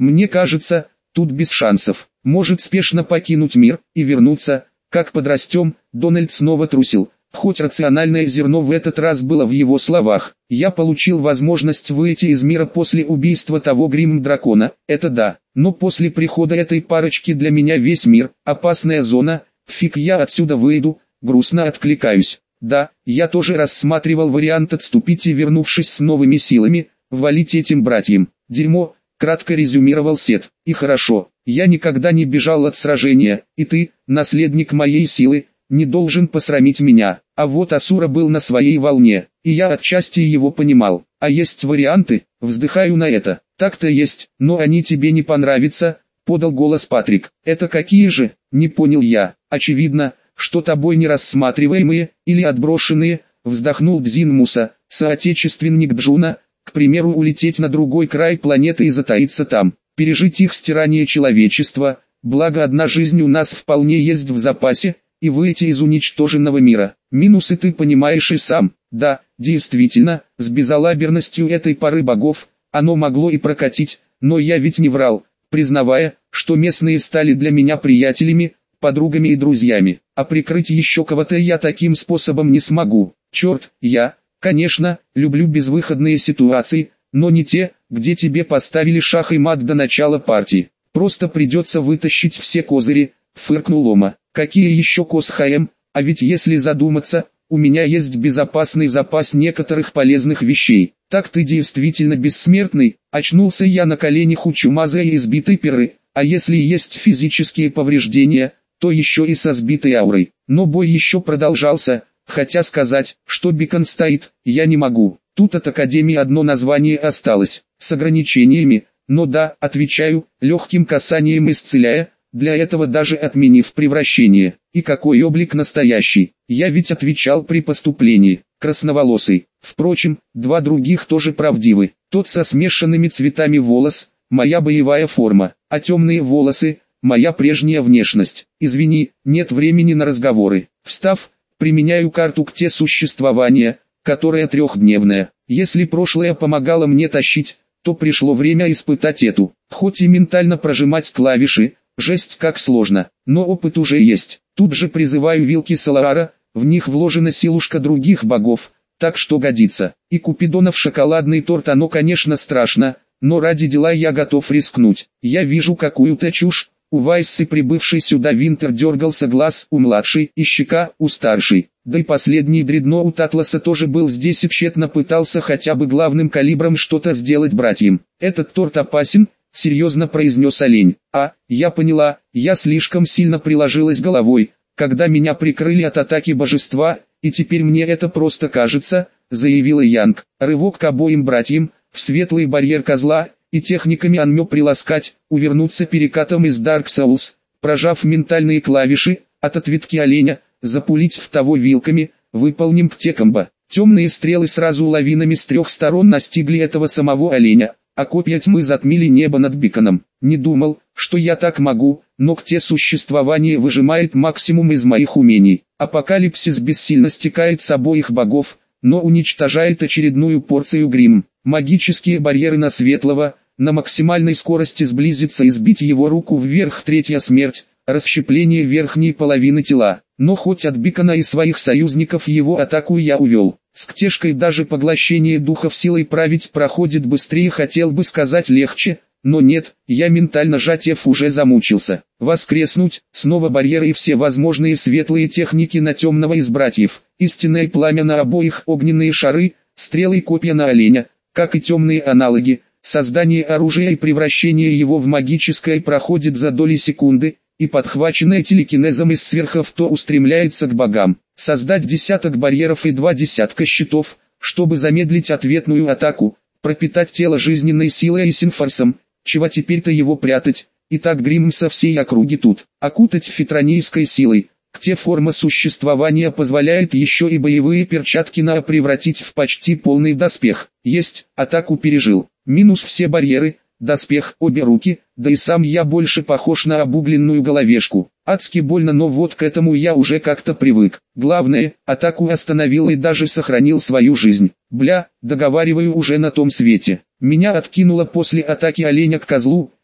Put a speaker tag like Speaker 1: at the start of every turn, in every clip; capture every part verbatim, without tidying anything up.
Speaker 1: Мне кажется, тут без шансов. Может спешно покинуть мир и вернуться. Как подрастем, Дональд снова трусил. Хоть рациональное зерно в этот раз было в его словах. Я получил возможность выйти из мира после убийства того Гримм-дракона, это да. Но после прихода этой парочки для меня весь мир – опасная зона. Фиг я отсюда выйду, грустно откликаюсь. Да, я тоже рассматривал вариант отступить и, вернувшись с новыми силами, валить этим братьям. Дерьмо, кратко резюмировал Сет. И хорошо, я никогда не бежал от сражения, и ты, наследник моей силы, не должен посрамить меня. А вот Асура был на своей волне, и я отчасти его понимал. А есть варианты, вздыхаю на это. Так-то есть, но они тебе не понравятся, подал голос Патрик. Это какие же, не понял я. Очевидно, что тобой не рассматриваемые, или отброшенные, вздохнул Дзин Муса, соотечественник Джуна, к примеру улететь на другой край планеты и затаиться там, пережить их стирание человечества, благо одна жизнь у нас вполне есть в запасе, и выйти из уничтоженного мира. Минусы ты понимаешь и сам. Да, действительно, с безалаберностью этой поры богов, оно могло и прокатить, но я ведь не врал, признавая, что местные стали для меня приятелями, подругами и друзьями, а прикрыть еще кого-то я таким способом не смогу. Черт, я, конечно, люблю безвыходные ситуации, но не те, где тебе поставили шах и мат до начала партии. Просто придется вытащить все козыри, фыркнул Лома. Какие еще козхаем, а ведь если задуматься, у меня есть безопасный запас некоторых полезных вещей. Так ты действительно бессмертный, очнулся я на коленях у чумазой и избитой перы, а если есть физические повреждения, то еще и со сбитой аурой. Но бой еще продолжался, хотя сказать, что Бикон стоит, я не могу. Тут от Академии одно название осталось, с ограничениями, но да, отвечаю, легким касанием исцеляя, для этого даже отменив превращение. И какой облик настоящий, я ведь отвечал при поступлении, красноволосый. Впрочем, два других тоже правдивы. Тот со смешанными цветами волос, моя боевая форма, а темные волосы, моя прежняя внешность. Извини, нет времени на разговоры. Встав, применяю карту к те существования, которая трехдневная. Если прошлое помогало мне тащить, то пришло время испытать эту. Хоть и ментально прожимать клавиши, жесть как сложно, но опыт уже есть. Тут же призываю вилки Салаара, в них вложена силушка других богов, так что годится. И Купидонов шоколадный торт, оно конечно страшно, но ради дела я готов рискнуть. Я вижу какую-то чушь. У Вайссы, прибывший сюда Винтер, дергался глаз у младшей и щека у старшей. Да и последний дредноут Атласа тоже был здесь и тщетно пытался хотя бы главным калибром что-то сделать братьям. Этот торт опасен, серьезно произнес олень. А, я поняла, я слишком сильно приложилась головой, когда меня прикрыли от атаки божества, и теперь мне это просто кажется, заявила Янг. Рывок к обоим братьям, в светлый барьер козла, и техниками Анмё приласкать, увернуться перекатом из Dark Souls, прожав ментальные клавиши, от ответки оленя, запулить в того вилками, выполним ктекомбо. Темные стрелы сразу лавинами с трех сторон настигли этого самого оленя, а копья тьмы затмили небо над Биконом. Не думал, что я так могу, но кте существование выжимает максимум из моих умений. Апокалипсис бессильно стекает с обоих богов, но уничтожает очередную порцию грим. Магические барьеры на светлого, на максимальной скорости сблизиться и сбить его руку вверх. Третья смерть, расщепление верхней половины тела. Но хоть от Бикона и своих союзников его атаку я увел. С ктешкой даже поглощение духов силой править проходит быстрее, хотел бы сказать легче, но нет, я ментально жатев уже замучился. Воскреснуть, снова барьеры и все возможные светлые техники на темного из братьев. Истинное пламя на обоих, огненные шары, стрелы и копья на оленя, как и темные аналоги. Создание оружия и превращение его в магическое проходит за доли секунды, и подхваченное телекинезом из сверхов то устремляется к богам. Создать десяток барьеров и два десятка щитов, чтобы замедлить ответную атаку, пропитать тело жизненной силой и синфорсом, чего теперь-то его прятать, и так грим со всей округи тут, окутать фитронийской силой. Кте форма существования позволяет еще и боевые перчатки на превратить в почти полный доспех. Есть, атаку пережил. Минус все барьеры, доспех, обе руки, да и сам я больше похож на обугленную головешку. Адски больно, но вот к этому я уже как-то привык. Главное, атаку остановил и даже сохранил свою жизнь. Бля, договариваю уже на том свете. Меня откинуло после атаки оленя к козлу,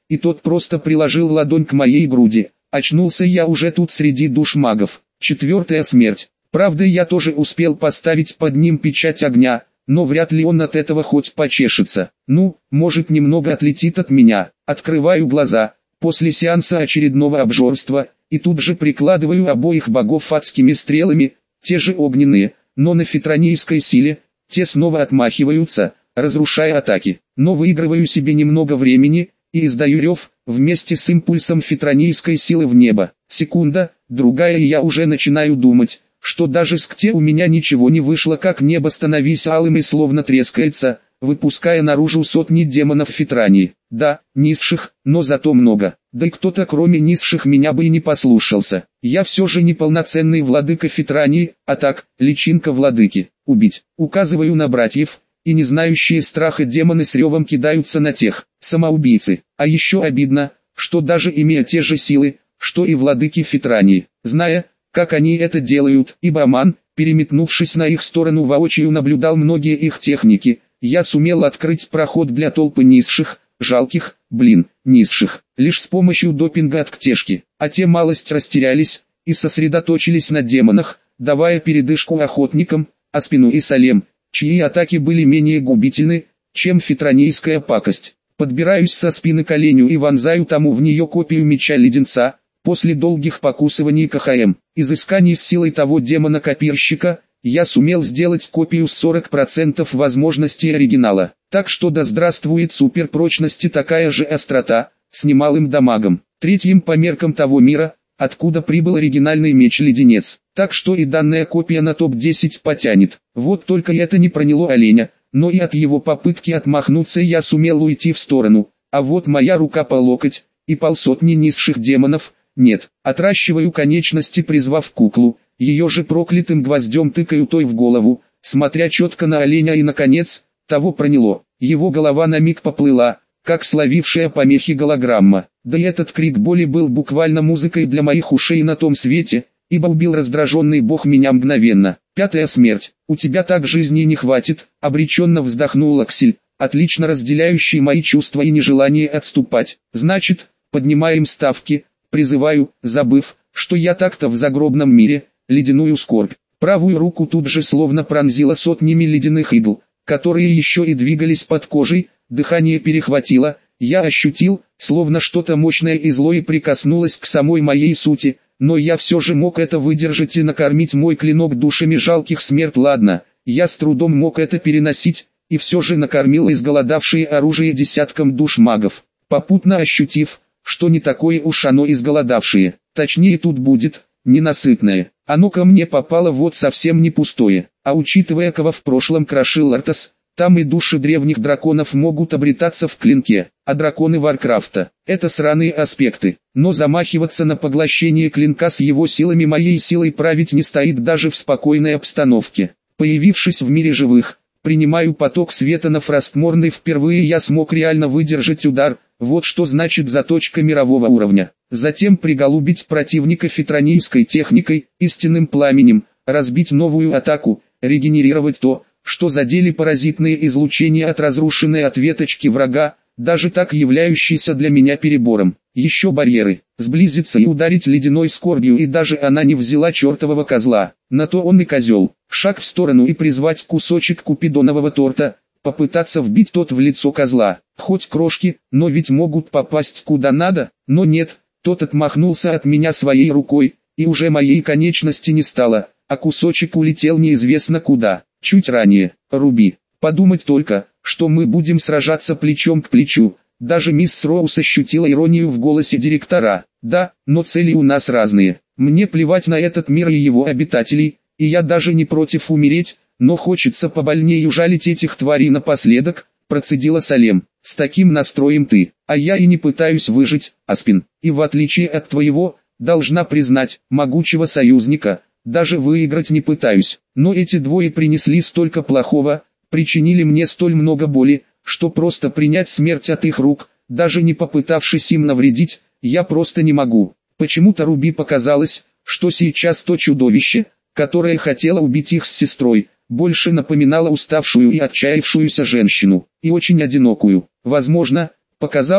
Speaker 1: и тот просто приложил ладонь к моей груди. Очнулся я уже тут среди душ магов. Четвертая смерть. Правда, я тоже успел поставить под ним печать огня, но вряд ли он от этого хоть почешется. Ну, может, немного отлетит от меня. Открываю глаза, после сеанса очередного обжорства, и тут же прикладываю обоих богов адскими стрелами, те же огненные, но на фитронийской силе, те снова отмахиваются, разрушая атаки. Но выигрываю себе немного времени, и издаю рев, вместе с импульсом фитронийской силы в небо. Секунда, другая, и я уже начинаю думать, что даже с Кте у меня ничего не вышло, как небо становись алым и словно трескается, выпуская наружу сотни демонов Фитрании. Да, низших, но зато много. Да и кто-то кроме низших меня бы и не послушался. Я все же не полноценный владыка Фитрании, а так, личинка владыки. Убить. Указываю на братьев, и не знающие страха демоны с ревом кидаются на тех, самоубийцы. А еще обидно, что даже имея те же силы, что и владыки Фитрании, зная, как они это делают, ибо Аман, переметнувшись на их сторону, воочию наблюдал многие их техники, я сумел открыть проход для толпы низших, жалких, блин, низших, лишь с помощью допинга от Ктешки, а те малость растерялись и сосредоточились на демонах, давая передышку охотникам, Аспину и Салем, чьи атаки были менее губительны, чем фитронийская пакость. Подбираюсь со спины к оленю и вонзаю тому в нее копию меча леденца. После долгих покусываний КХМ, изысканий с силой того демона-копирщика, я сумел сделать копию с сорок процентов возможностей оригинала. Так что да здравствует суперпрочности такая же острота, с немалым дамагом. Третьим по меркам того мира, откуда прибыл оригинальный меч-леденец. Так что и данная копия на топ десять потянет. Вот только это не проняло оленя, но и от его попытки отмахнуться я сумел уйти в сторону. А вот моя рука по локоть, и полсотни низших демонов. Нет, отращиваю конечности, призвав куклу, ее же проклятым гвоздем тыкаю той в голову, смотря четко на оленя, и наконец, того проняло. Его голова на миг поплыла, как словившая помехи голограмма. Да и этот крик боли был буквально музыкой для моих ушей на том свете, ибо убил раздраженный бог меня мгновенно. Пятая смерть. У тебя так жизни не хватит, обреченно вздохнул Аксель, отлично разделяющий мои чувства и нежелание отступать. Значит, поднимаем ставки. Призываю, забыв, что я так-то в загробном мире, ледяную скорбь. Правую руку тут же словно пронзила сотнями ледяных игл, которые еще и двигались под кожей, дыхание перехватило, я ощутил, словно что-то мощное и злое прикоснулось к самой моей сути, но я все же мог это выдержать и накормить мой клинок душами жалких смерть. Ладно, я с трудом мог это переносить, и все же накормил изголодавшее оружие десяткам душ магов, попутно ощутив, что не такое уж оно изголодавшее, точнее тут будет, ненасытное. Оно ко мне попало вот совсем не пустое, а учитывая, кого в прошлом крошил Артас, там и души древних драконов могут обретаться в клинке, а драконы Варкрафта – это сраные аспекты. Но замахиваться на поглощение клинка с его силами моей силой править не стоит даже в спокойной обстановке. Появившись в мире живых, принимаю поток света на Фростморн, и впервые я смог реально выдержать удар. Вот что значит заточка мирового уровня. Затем приголубить противника фитронийской техникой, истинным пламенем, разбить новую атаку, регенерировать то, что задели паразитные излучения от разрушенной ответочки врага, даже так являющейся для меня перебором. Еще барьеры, сблизиться и ударить ледяной скорбью, и даже она не взяла чертового козла. На то он и козел. Шаг в сторону и призвать кусочек купидонового торта. Попытаться вбить тот в лицо козла, хоть крошки, но ведь могут попасть куда надо, но нет, тот отмахнулся от меня своей рукой, и уже моей конечности не стало, а кусочек улетел неизвестно куда. Чуть ранее, Руби, подумать только, что мы будем сражаться плечом к плечу. Даже мисс Роуз ощутила иронию в голосе директора. Да, но цели у нас разные. Мне плевать на этот мир и его обитателей, и я даже не против умереть. Но хочется побольнее ужалить этих тварей напоследок, процедила Салем. С таким настроем ты, а я и не пытаюсь выжить, Аспин. И в отличие от твоего, должна признать, могучего союзника, даже выиграть не пытаюсь. Но эти двое принесли столько плохого, причинили мне столь много боли, что просто принять смерть от их рук, даже не попытавшись им навредить, я просто не могу. Почему-то Руби показалось, что сейчас то чудовище, которое хотело убить их с сестрой, больше напоминала уставшую и отчаявшуюся женщину, и очень одинокую. Возможно, показалось,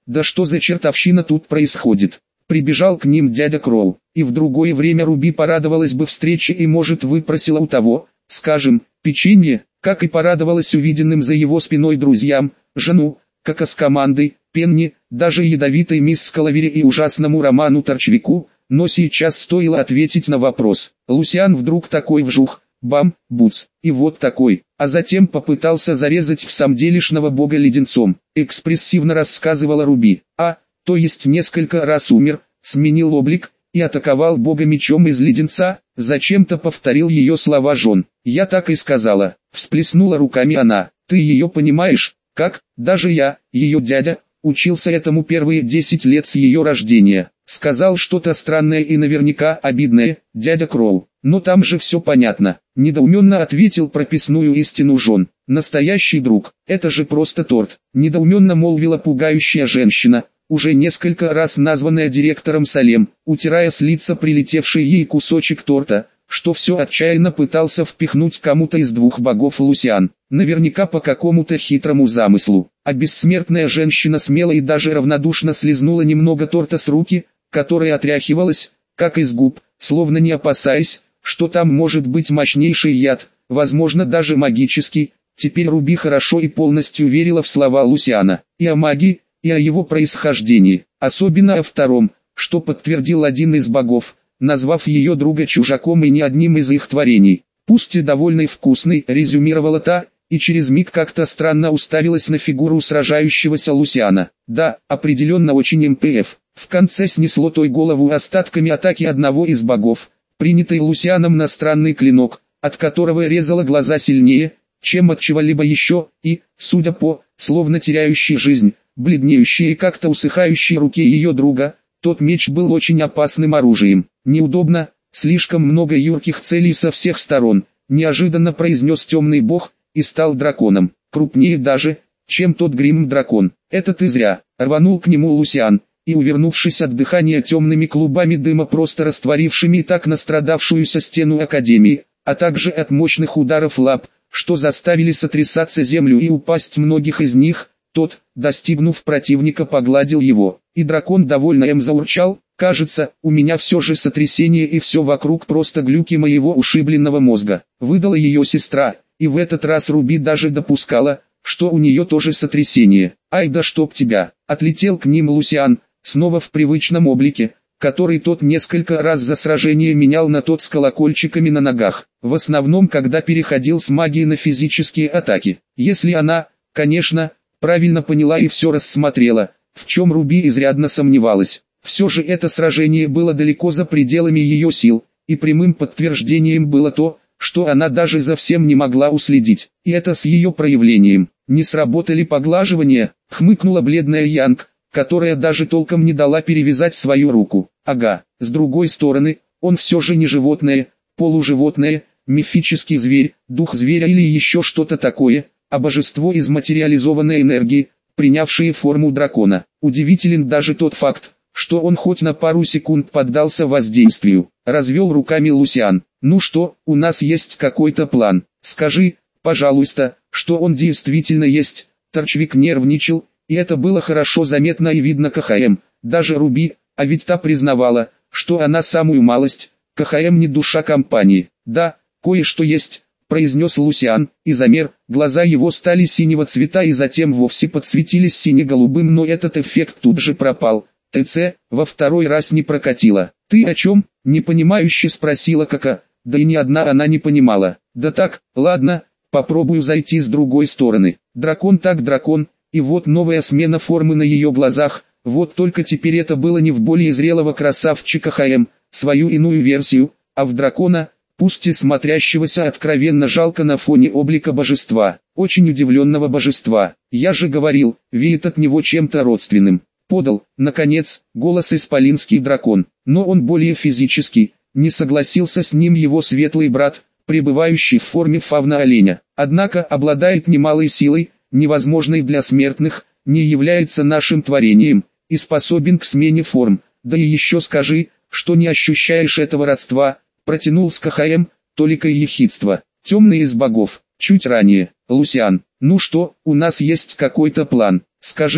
Speaker 1: да что за чертовщина тут происходит? Прибежал к ним дядя Кроу, и в другое время Руби порадовалась бы встрече и, может, выпросила у того, скажем, печенье, как и порадовалась увиденным за его спиной друзьям, жену, как с командой, Пенни, даже ядовитой мисс Скаловери и ужасному Роману Торчвику, но сейчас стоило ответить на вопрос. Лусиан вдруг такой вжух, бам, буц, и вот такой, а затем попытался зарезать всамделишного бога леденцом, экспрессивно рассказывала Руби, а, то есть несколько раз умер, сменил облик, и атаковал бога мечом из леденца, зачем-то повторил ее слова Жон. Я так и сказала, всплеснула руками она, ты ее понимаешь, как, даже я, ее дядя, учился этому первые десять лет с ее рождения, сказал что-то странное и наверняка обидное, дядя Кроу, но там же все понятно, недоуменно ответил прописную истину Жон. Настоящий друг, это же просто торт, недоуменно молвила пугающая женщина, уже несколько раз названная директором Салем, утирая с лица прилетевший ей кусочек торта, что все отчаянно пытался впихнуть кому-то из двух богов Лусиан, наверняка по какому-то хитрому замыслу. А бессмертная женщина смело и даже равнодушно слезнула немного торта с руки, которая отряхивалась, как из губ, словно не опасаясь, что там может быть мощнейший яд, возможно даже магический. Теперь Руби хорошо и полностью верила в слова Лусиана, и о магии, и о его происхождении, особенно о втором, что подтвердил один из богов, назвав ее друга чужаком и не одним из их творений. Пусть и довольно вкусный, резюмировала та, и через миг как-то странно уставилась на фигуру сражающегося Лусиана. Да, определенно очень МПФ. В конце снесло той голову остатками атаки одного из богов, принятой Лусианом на странный клинок, от которого резало глаза сильнее, чем от чего-либо еще, и, судя по, словно теряющей жизнь, бледнеющей и как-то усыхающей руке ее друга, тот меч был очень опасным оружием. Неудобно, слишком много юрких целей со всех сторон, неожиданно произнес темный бог, и стал драконом, крупнее даже, чем тот грим-дракон. Это ты зря, рванул к нему Лусиан, и увернувшись от дыхания темными клубами дыма, просто растворившими и так настрадавшуюся стену Академии, а также от мощных ударов лап, что заставили сотрясаться землю и упасть многих из них, тот, достигнув противника, погладил его, и дракон довольно им заурчал. Кажется, у меня все же сотрясение и все вокруг просто глюки моего ушибленного мозга, выдала ее сестра, и в этот раз Руби даже допускала, что у нее тоже сотрясение. Ай да чтоб тебя, отлетел к ним Лусиан, снова в привычном облике, который тот несколько раз за сражение менял на тот с колокольчиками на ногах, в основном когда переходил с магии на физические атаки. Если она, конечно, правильно поняла и все рассмотрела, в чем Руби изрядно сомневалась. Все же это сражение было далеко за пределами ее сил, и прямым подтверждением было то, что она даже за всем не могла уследить. И это с ее проявлением. Не сработали поглаживания, хмыкнула бледная Янг, которая даже толком не дала перевязать свою руку. Ага, с другой стороны, он все же не животное, полуживотное, мифический зверь, дух зверя или еще что-то такое, а божество из материализованной энергии, принявшее форму дракона. Удивителен даже тот факт, что он хоть на пару секунд поддался воздействию. Развел руками Лусиан. Ну что, у нас есть какой-то план. Скажи, пожалуйста, что он действительно есть. Торчвик нервничал, и это было хорошо заметно и видно КХМ. Даже Руби, а ведь та признавала, что она самую малость. КХМ не душа компании. Да, кое-что есть, произнес Лусиан, и замер. Глаза его стали синего цвета и затем вовсе подсветились сине-голубым, но этот эффект тут же пропал. ТЦ, во второй раз не прокатило. «Ты о чем?» – непонимающе спросила Кака, да и ни одна она не понимала. «Да так, ладно, попробую зайти с другой стороны. Дракон так дракон, и вот новая смена формы на ее глазах, вот только теперь это было не в более зрелого красавчика ХМ, свою иную версию, а в дракона, пусть и смотрящегося откровенно жалко на фоне облика божества, очень удивленного божества. Я же говорил, веет от него чем-то родственным». Подал, наконец, голос исполинский дракон, но он более физический, не согласился с ним его светлый брат, пребывающий в форме фавна-оленя, однако обладает немалой силой, невозможной для смертных, не является нашим творением, и способен к смене форм, да и еще скажи, что не ощущаешь этого родства, протянул с КХМ, толикой ехидства, темный из богов, чуть ранее, Лусиан, ну что, у нас есть какой-то план, скажи,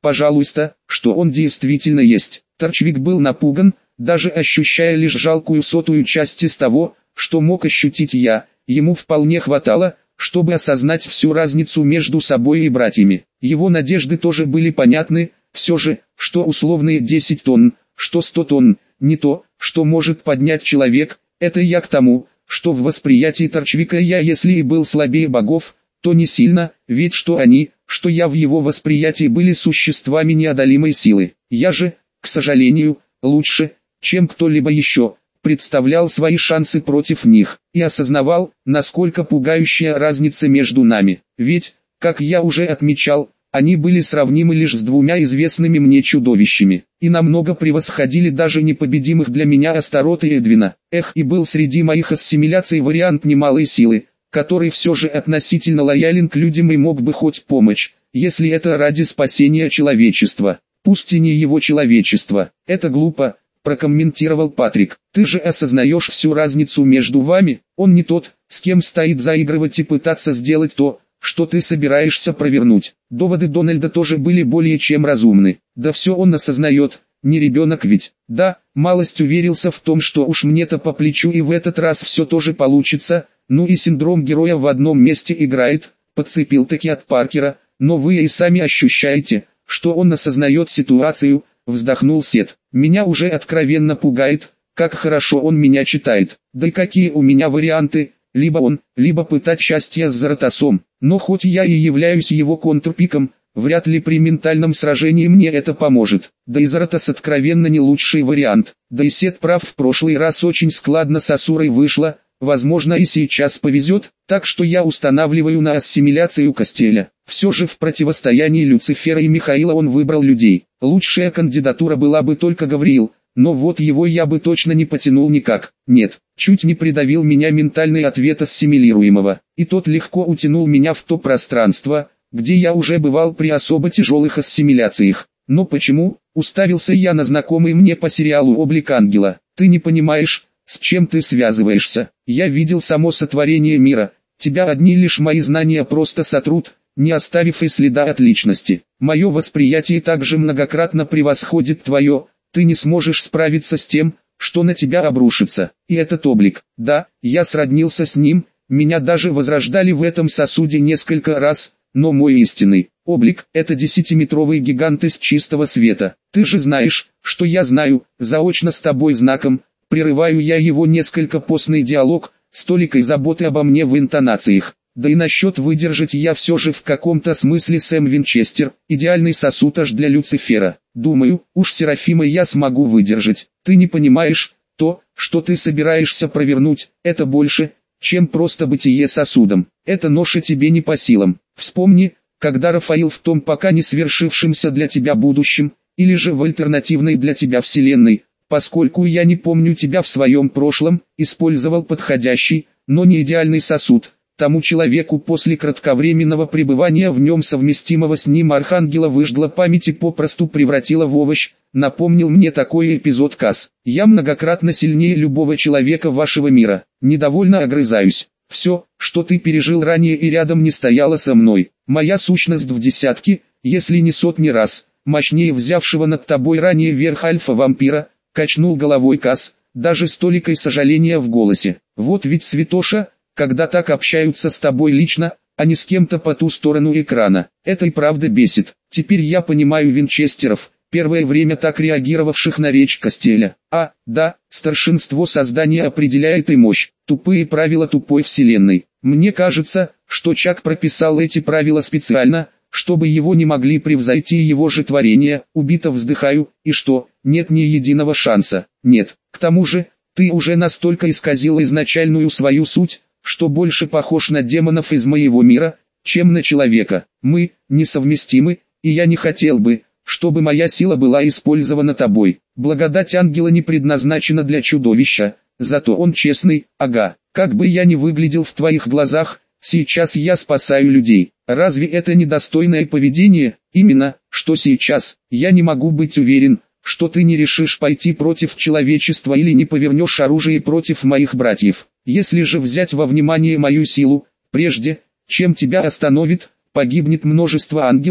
Speaker 1: пожалуйста, что он действительно есть. Торчвик был напуган, даже ощущая лишь жалкую сотую часть из того, что мог ощутить я. Ему вполне хватало, чтобы осознать всю разницу между собой и братьями. Его надежды тоже были понятны, все же, что условные десять тонн, что сто тонн, не то, что может поднять человек. Это я к тому, что в восприятии Торчвика я, если и был слабее богов, то не сильно, ведь что они, что я в его восприятии были существами неодолимой силы. Я же, к сожалению, лучше, чем кто-либо еще, представлял свои шансы против них, и осознавал, насколько пугающая разница между нами. Ведь, как я уже отмечал, они были сравнимы лишь с двумя известными мне чудовищами, и намного превосходили даже непобедимых для меня Астарота и Эдвина. Эх, и был среди моих ассимиляций вариант немалой силы, который все же относительно лоялен к людям и мог бы хоть помочь, если это ради спасения человечества, пусть и не его человечества. Это глупо, прокомментировал Патрик. Ты же осознаешь всю разницу между вами, он не тот, с кем стоит заигрывать и пытаться сделать то, что ты собираешься провернуть. Доводы Дональда тоже были более чем разумны. Да все он осознает, не ребенок ведь. Да, малость уверился в том, что уж мне-то по плечу и в этот раз все тоже получится. Ну и синдром героя в одном месте играет, подцепил таки от Паркера, но вы и сами ощущаете, что он осознает ситуацию, вздохнул Сет. Меня уже откровенно пугает, как хорошо он меня читает. Да и какие у меня варианты, либо он, либо пытать счастье с Заратосом. Но хоть я и являюсь его контрпиком, вряд ли при ментальном сражении мне это поможет. Да и Заратос откровенно не лучший вариант. Да и Сет прав, в прошлый раз очень складно с Асурой вышло. Возможно и сейчас повезет, так что я устанавливаю на ассимиляцию Костеля. Все же в противостоянии Люцифера и Михаила он выбрал людей. Лучшая кандидатура была бы только Гавриил, но вот его я бы точно не потянул никак. Нет, чуть не придавил меня ментальный ответ ассимилируемого, и тот легко утянул меня в то пространство, где я уже бывал при особо тяжелых ассимиляциях. Но почему? Уставился я на знакомый мне по сериалу «Облик ангела». Ты не понимаешь, с чем ты связываешься? Я видел само сотворение мира, тебя одни лишь мои знания просто сотрут, не оставив и следа от личности. Мое восприятие также многократно превосходит твое, ты не сможешь справиться с тем, что на тебя обрушится. И этот облик, да, я сроднился с ним, меня даже возрождали в этом сосуде несколько раз, но мой истинный облик – это десятиметровый гигант из чистого света. Ты же знаешь, что я знаю, заочно с тобой знаком. Прерываю я его несколько постный диалог, с толикой заботы обо мне в интонациях. Да и насчет выдержать я все же в каком-то смысле Сэм Винчестер, идеальный сосуд аж для Люцифера. Думаю, уж Серафима я смогу выдержать. Ты не понимаешь, то, что ты собираешься провернуть, это больше, чем просто бытие сосудом. Это ноша тебе не по силам. Вспомни, когда Рафаил в том пока не свершившемся для тебя будущем, или же в альтернативной для тебя вселенной, поскольку я не помню тебя в своем прошлом, использовал подходящий, но не идеальный сосуд. Тому человеку после кратковременного пребывания в нем совместимого с ним архангела выжгла память и попросту превратила в овощ, напомнил мне такой эпизод Кас. Я многократно сильнее любого человека вашего мира, недовольно огрызаюсь. Все, что ты пережил ранее и рядом не стояло со мной. Моя сущность в десятки, если не сотни раз, мощнее взявшего над тобой ранее верх альфа-вампира, качнул головой Кас, даже с толикой сожаления в голосе. Вот ведь святоша, когда так общаются с тобой лично, а не с кем-то по ту сторону экрана. Это и правда бесит. Теперь я понимаю Винчестеров, первое время так реагировавших на речь Костеля. А, да, старшинство создания определяет и мощь, тупые правила тупой вселенной. Мне кажется, что Чак прописал эти правила специально, чтобы его не могли превзойти его же творения. Убито вздыхаю, и что, нет ни единого шанса. Нет, к тому же, ты уже настолько исказил изначальную свою суть, что больше похож на демонов из моего мира, чем на человека. Мы несовместимы, и я не хотел бы, чтобы моя сила была использована тобой. Благодать ангела не предназначена для чудовища, зато он честный, ага. Как бы я ни выглядел в твоих глазах, сейчас я спасаю людей. Разве это недостойное поведение? Именно, что сейчас. Я не могу быть уверен, что ты не решишь пойти против человечества или не повернешь оружие против моих братьев. Если же взять во внимание мою силу, прежде, чем тебя остановит, погибнет множество ангелов,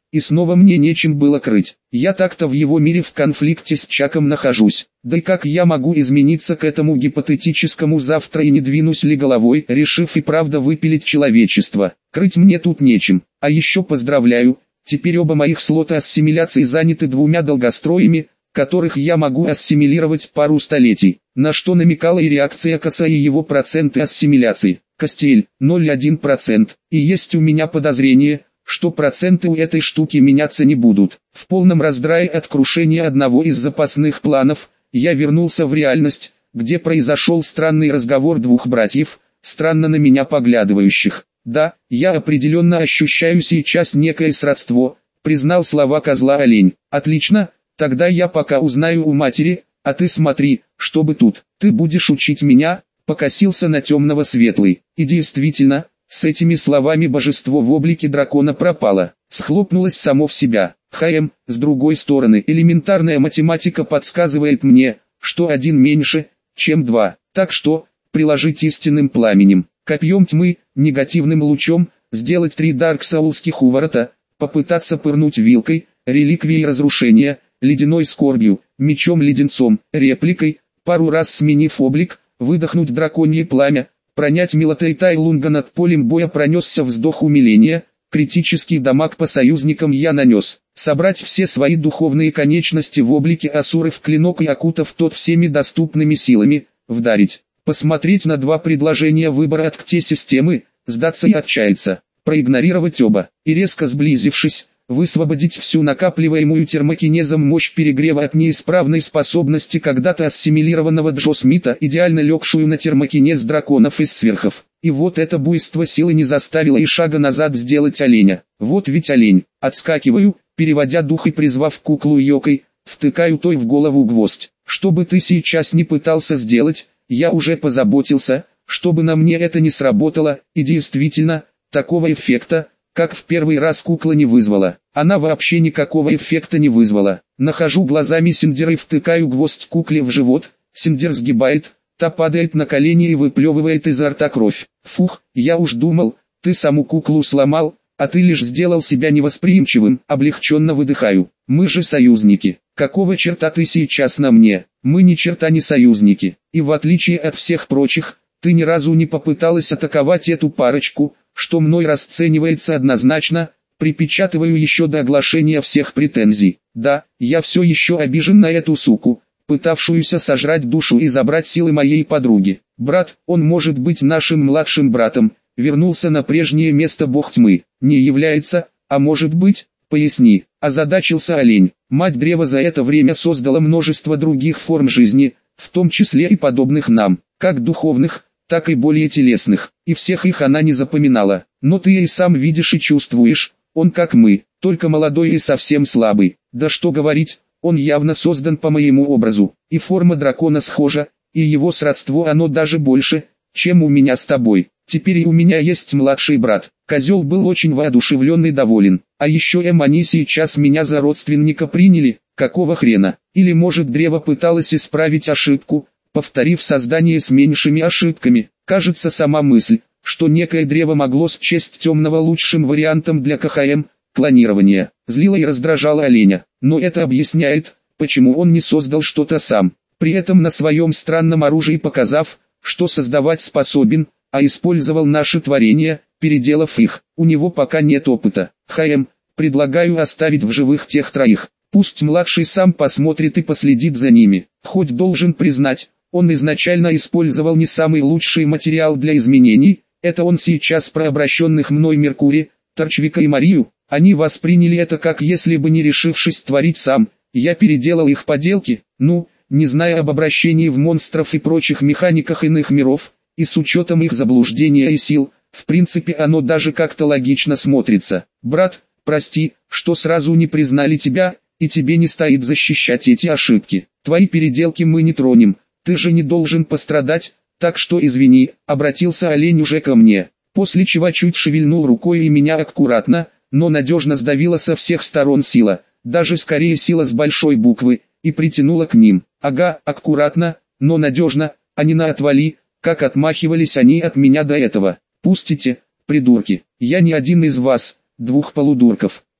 Speaker 1: и снова мне нечем было крыть. Я так-то в его мире в конфликте с Чаком нахожусь. Да и как я могу измениться к этому гипотетическому завтра и не двинусь ли головой, решив и правда выпилить человечество? Крыть мне тут нечем. А еще поздравляю, теперь оба моих слота ассимиляции заняты двумя долгостроями, которых я могу ассимилировать пару столетий, на что намекала и реакция Коса и его проценты ассимиляции. Костель, ноль целых одна десятая процента, и есть у меня подозрение, что проценты у этой штуки меняться не будут. В полном раздрае от крушения одного из запасных планов, я вернулся в реальность, где произошел странный разговор двух братьев, странно на меня поглядывающих. Да, я определенно ощущаю сейчас некое сродство, признал слова козла олень. Отлично, тогда я пока узнаю у матери, а ты смотри, чтобы тут, ты будешь учить меня, покосился на темного светлый. И действительно, с этими словами божество в облике дракона пропало, схлопнулось само в себя. ХМ, с другой стороны, элементарная математика подсказывает мне, что один меньше, чем два, так что, приложить истинным пламенем, копьем тьмы, негативным лучом, сделать три дарксаулских уворота, попытаться пырнуть вилкой, реликвией разрушения, ледяной скорбью, мечом-леденцом, репликой, пару раз сменив облик, выдохнуть драконье пламя, пронять Милота и Тайлунга над полем боя, пронесся вздох умиления, критический дамаг по союзникам я нанес, собрать все свои духовные конечности в облике асуры в клинок и окутав тот всеми доступными силами, вдарить, посмотреть на два предложения выбора от КТ-системы, сдаться и отчаяться, проигнорировать оба, и резко сблизившись, высвободить всю накапливаемую термокинезом мощь перегрева от неисправной способности когда-то ассимилированного Джо Смита, идеально легшую на термокинез драконов из сверхов. И вот это буйство силы не заставило и шага назад сделать оленя. Вот ведь олень. Отскакиваю, переводя дух и призвав куклу Йокой, втыкаю той в голову гвоздь. Что бы ты сейчас не пытался сделать, я уже позаботился, чтобы на мне это не сработало, и действительно, такого эффекта, как в первый раз, кукла не вызвала. Она вообще никакого эффекта не вызвала. Нахожу глазами Синдера и втыкаю гвоздь кукле в живот. Синдер сгибает, та падает на колени и выплевывает изо рта кровь. Фух, я уж думал, ты саму куклу сломал, а ты лишь сделал себя невосприимчивым. Облегченно выдыхаю. Мы же союзники. Какого черта ты сейчас на мне? Мы ни черта не союзники. И в отличие от всех прочих, ты ни разу не попыталась атаковать эту парочку, что мной расценивается однозначно, припечатываю еще до оглашения всех претензий. Да, я все еще обижен на эту суку, пытавшуюся сожрать душу и забрать силы моей подруги. Брат, он может быть нашим младшим братом, вернулся на прежнее место бог тьмы, не является, а может быть, поясни, озадачился олень. Мать древа за это время создала множество других форм жизни, в том числе и подобных нам, как духовных, так и более телесных, и всех их она не запоминала. Но ты и сам видишь и чувствуешь, он как мы, только молодой и совсем слабый. Да что говорить, он явно создан по моему образу, и форма дракона схожа, и его сродство оно даже больше, чем у меня с тобой. Теперь и у меня есть младший брат. Козел был очень воодушевлен и доволен. А еще эм они сейчас меня за родственника приняли, какого хрена? Или может древо пыталось исправить ошибку, повторив создание с меньшими ошибками. Кажется, сама мысль, что некое древо могло счесть темного лучшим вариантом для ка ха эм, клонирования, злила и раздражала оленя. Но это объясняет, почему он не создал что-то сам, при этом на своем странном оружии показав, что создавать способен, а использовал наши творения, переделав их. У него пока нет опыта. ха эм, предлагаю оставить в живых тех троих. Пусть младший сам посмотрит и последит за ними. Хоть должен признать, он изначально использовал не самый лучший материал для изменений. Это он сейчас про обращенных мной Меркурий, Торчвика и Марию. Они восприняли это как если бы не решившись творить сам. Я переделал их поделки, ну, не зная об обращении в монстров и прочих механиках иных миров, и с учетом их заблуждения и сил, в принципе оно даже как-то логично смотрится. Брат, прости, что сразу не признали тебя, и тебе не стоит защищать эти ошибки. Твои переделки мы не тронем, ты же не должен пострадать, так что извини, обратился олень уже ко мне, после чего чуть шевельнул рукой и меня аккуратно, но надежно сдавила со всех сторон сила, даже скорее сила с большой буквы, и притянула к ним. Ага, аккуратно, но надежно, а не на отвали, как отмахивались они от меня до этого. Пустите, придурки, я не один из вас, двух полудурков.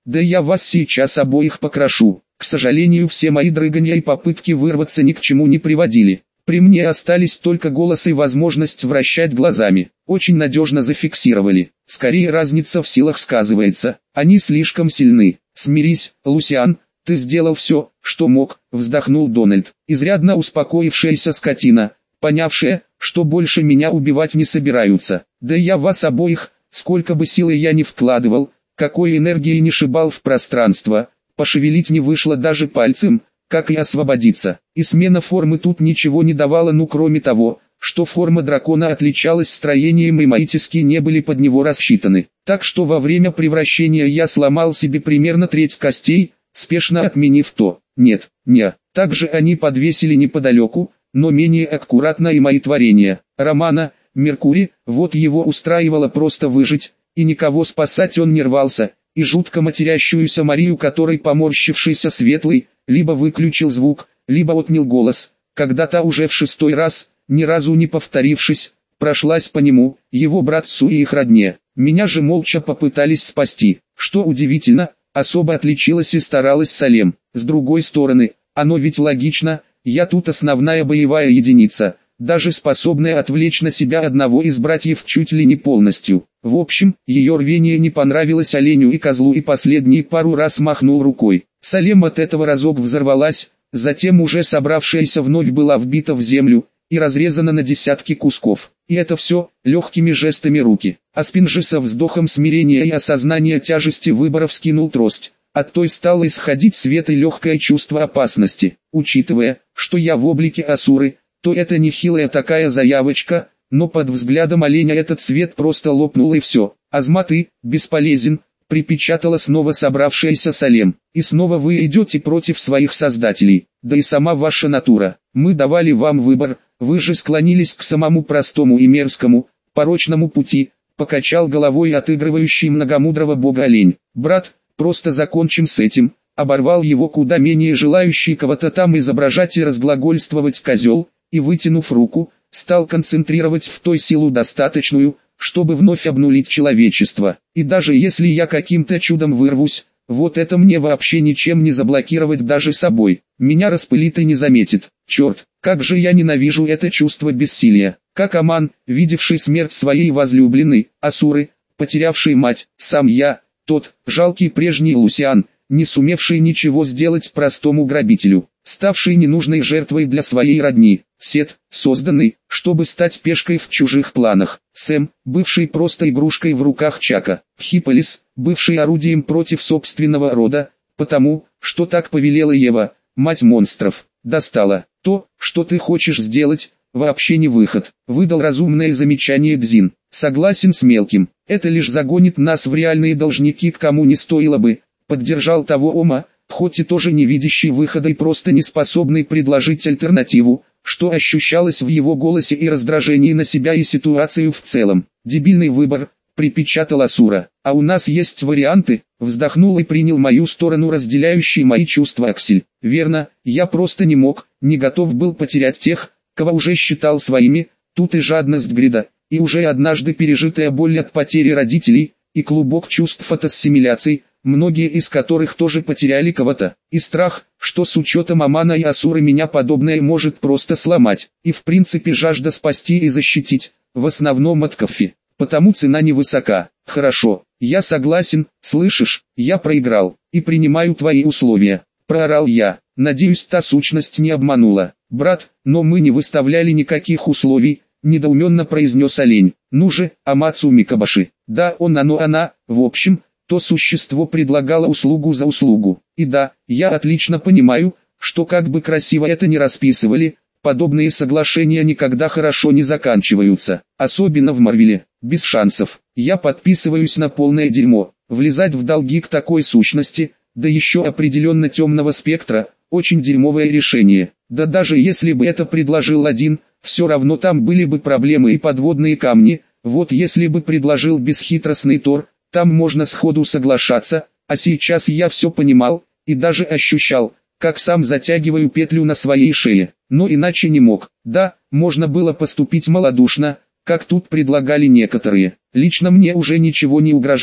Speaker 1: Да я вас сейчас обоих покрошу. К сожалению, все мои дрыгания и попытки вырваться ни к чему не приводили. При мне остались только голос и возможность вращать глазами. Очень надежно зафиксировали. Скорее разница в силах сказывается. Они слишком сильны. Смирись, Лусиан, ты сделал все, что мог, вздохнул Дональд. Изрядно успокоившаяся скотина, понявшая, что больше меня убивать не собираются. Да я вас обоих, сколько бы силы я ни вкладывал, какой энергии не шибал в пространство, пошевелить не вышло даже пальцем, как и освободиться. И смена формы тут ничего не давала, ну кроме того, что форма дракона отличалась строением и мои тиски не были под него рассчитаны. Так что во время превращения я сломал себе примерно треть костей, спешно отменив то. Нет, не. Также они подвесили неподалеку, но менее аккуратно и мои творения. Романа, Меркурий, вот его устраивало просто выжить, и никого спасать он не рвался, и жутко матерящуюся Марию, которой поморщившийся Светлый, либо выключил звук, либо отнял голос, когда та уже в шестой раз, ни разу не повторившись, прошлась по нему, его братцу и их родне. Меня же молча попытались спасти. Что удивительно, особо отличилась и старалась Салем. С другой стороны, оно ведь логично, я тут основная боевая единица, даже способная отвлечь на себя одного из братьев чуть ли не полностью. В общем, ее рвение не понравилось оленю и козлу, и последний пару раз махнул рукой. Салем от этого разок взорвалась, затем уже собравшаяся вновь была вбита в землю и разрезана на десятки кусков. И это все, легкими жестами руки. Аспин же со вздохом смирения и осознания тяжести выбора вскинул трость. От той стало исходить свет и легкое чувство опасности. Учитывая, что я в облике Асуры, то это нехилая такая заявочка, но под взглядом оленя этот свет просто лопнул и все. Азмат и, бесполезен, припечатала снова собравшаяся Салем. И снова вы идете против своих создателей, да и сама ваша натура. Мы давали вам выбор, вы же склонились к самому простому и мерзкому, порочному пути, покачал головой отыгрывающий многомудрого бога олень. Брат, просто закончим с этим, оборвал его куда менее желающий кого-то там изображать и разглагольствовать козел, и вытянув руку, стал концентрировать в той силу достаточную, чтобы вновь обнулить человечество. И даже если я каким-то чудом вырвусь, вот это мне вообще ничем не заблокировать даже собой. Меня распылит и не заметит. Черт, как же я ненавижу это чувство бессилия. Как Аман, видевший смерть своей возлюбленной, Асуры, потерявший мать, сам я, тот, жалкий прежний Лусиан, не сумевший ничего сделать простому грабителю, ставший ненужной жертвой для своей родни. Сет, созданный, чтобы стать пешкой в чужих планах. Сэм, бывший просто игрушкой в руках Чака. Хиполис, бывший орудием против собственного рода, потому, что так повелела Ева, мать монстров. Достало. То, что ты хочешь сделать, вообще не выход. Выдал разумное замечание Дзин. Согласен с мелким. Это лишь загонит нас в реальные должники, к кому не стоило бы. Поддержал того Ома, хоть и тоже не видящий выхода и просто не способный предложить альтернативу, что ощущалось в его голосе и раздражении на себя и ситуацию в целом. Дебильный выбор, припечатал Асура. А у нас есть варианты, вздохнул и принял мою сторону разделяющий мои чувства Аксель. Верно, я просто не мог, не готов был потерять тех, кого уже считал своими, тут и жадность Грида, и уже однажды пережитая боль от потери родителей, и клубок чувств от ассимиляций, многие из которых тоже потеряли кого-то, и страх, что с учетом Амана и Асуры меня подобное может просто сломать, и в принципе жажда спасти и защитить, в основном от Кафи, потому цена невысока. Хорошо, я согласен, слышишь, я проиграл, и принимаю твои условия, проорал я, надеюсь та сущность не обманула. Брат, но мы не выставляли никаких условий, недоуменно произнес олень. Ну же, Амацу Микабаши, да он оно она, в общем, то существо предлагало услугу за услугу. И да, я отлично понимаю, что как бы красиво это ни расписывали, подобные соглашения никогда хорошо не заканчиваются. Особенно в Марвеле, без шансов. Я подписываюсь на полное дерьмо. Влезать в долги к такой сущности, да еще определенно темного спектра, очень дерьмовое решение. Да даже если бы это предложил один, все равно там были бы проблемы и подводные камни. Вот если бы предложил бесхитростный Тор, там можно сходу соглашаться, а сейчас я все понимал, и даже ощущал, как сам затягиваю петлю на своей шее, но иначе не мог. Да, можно было поступить малодушно, как тут предлагали некоторые. Лично мне уже ничего не угрожало.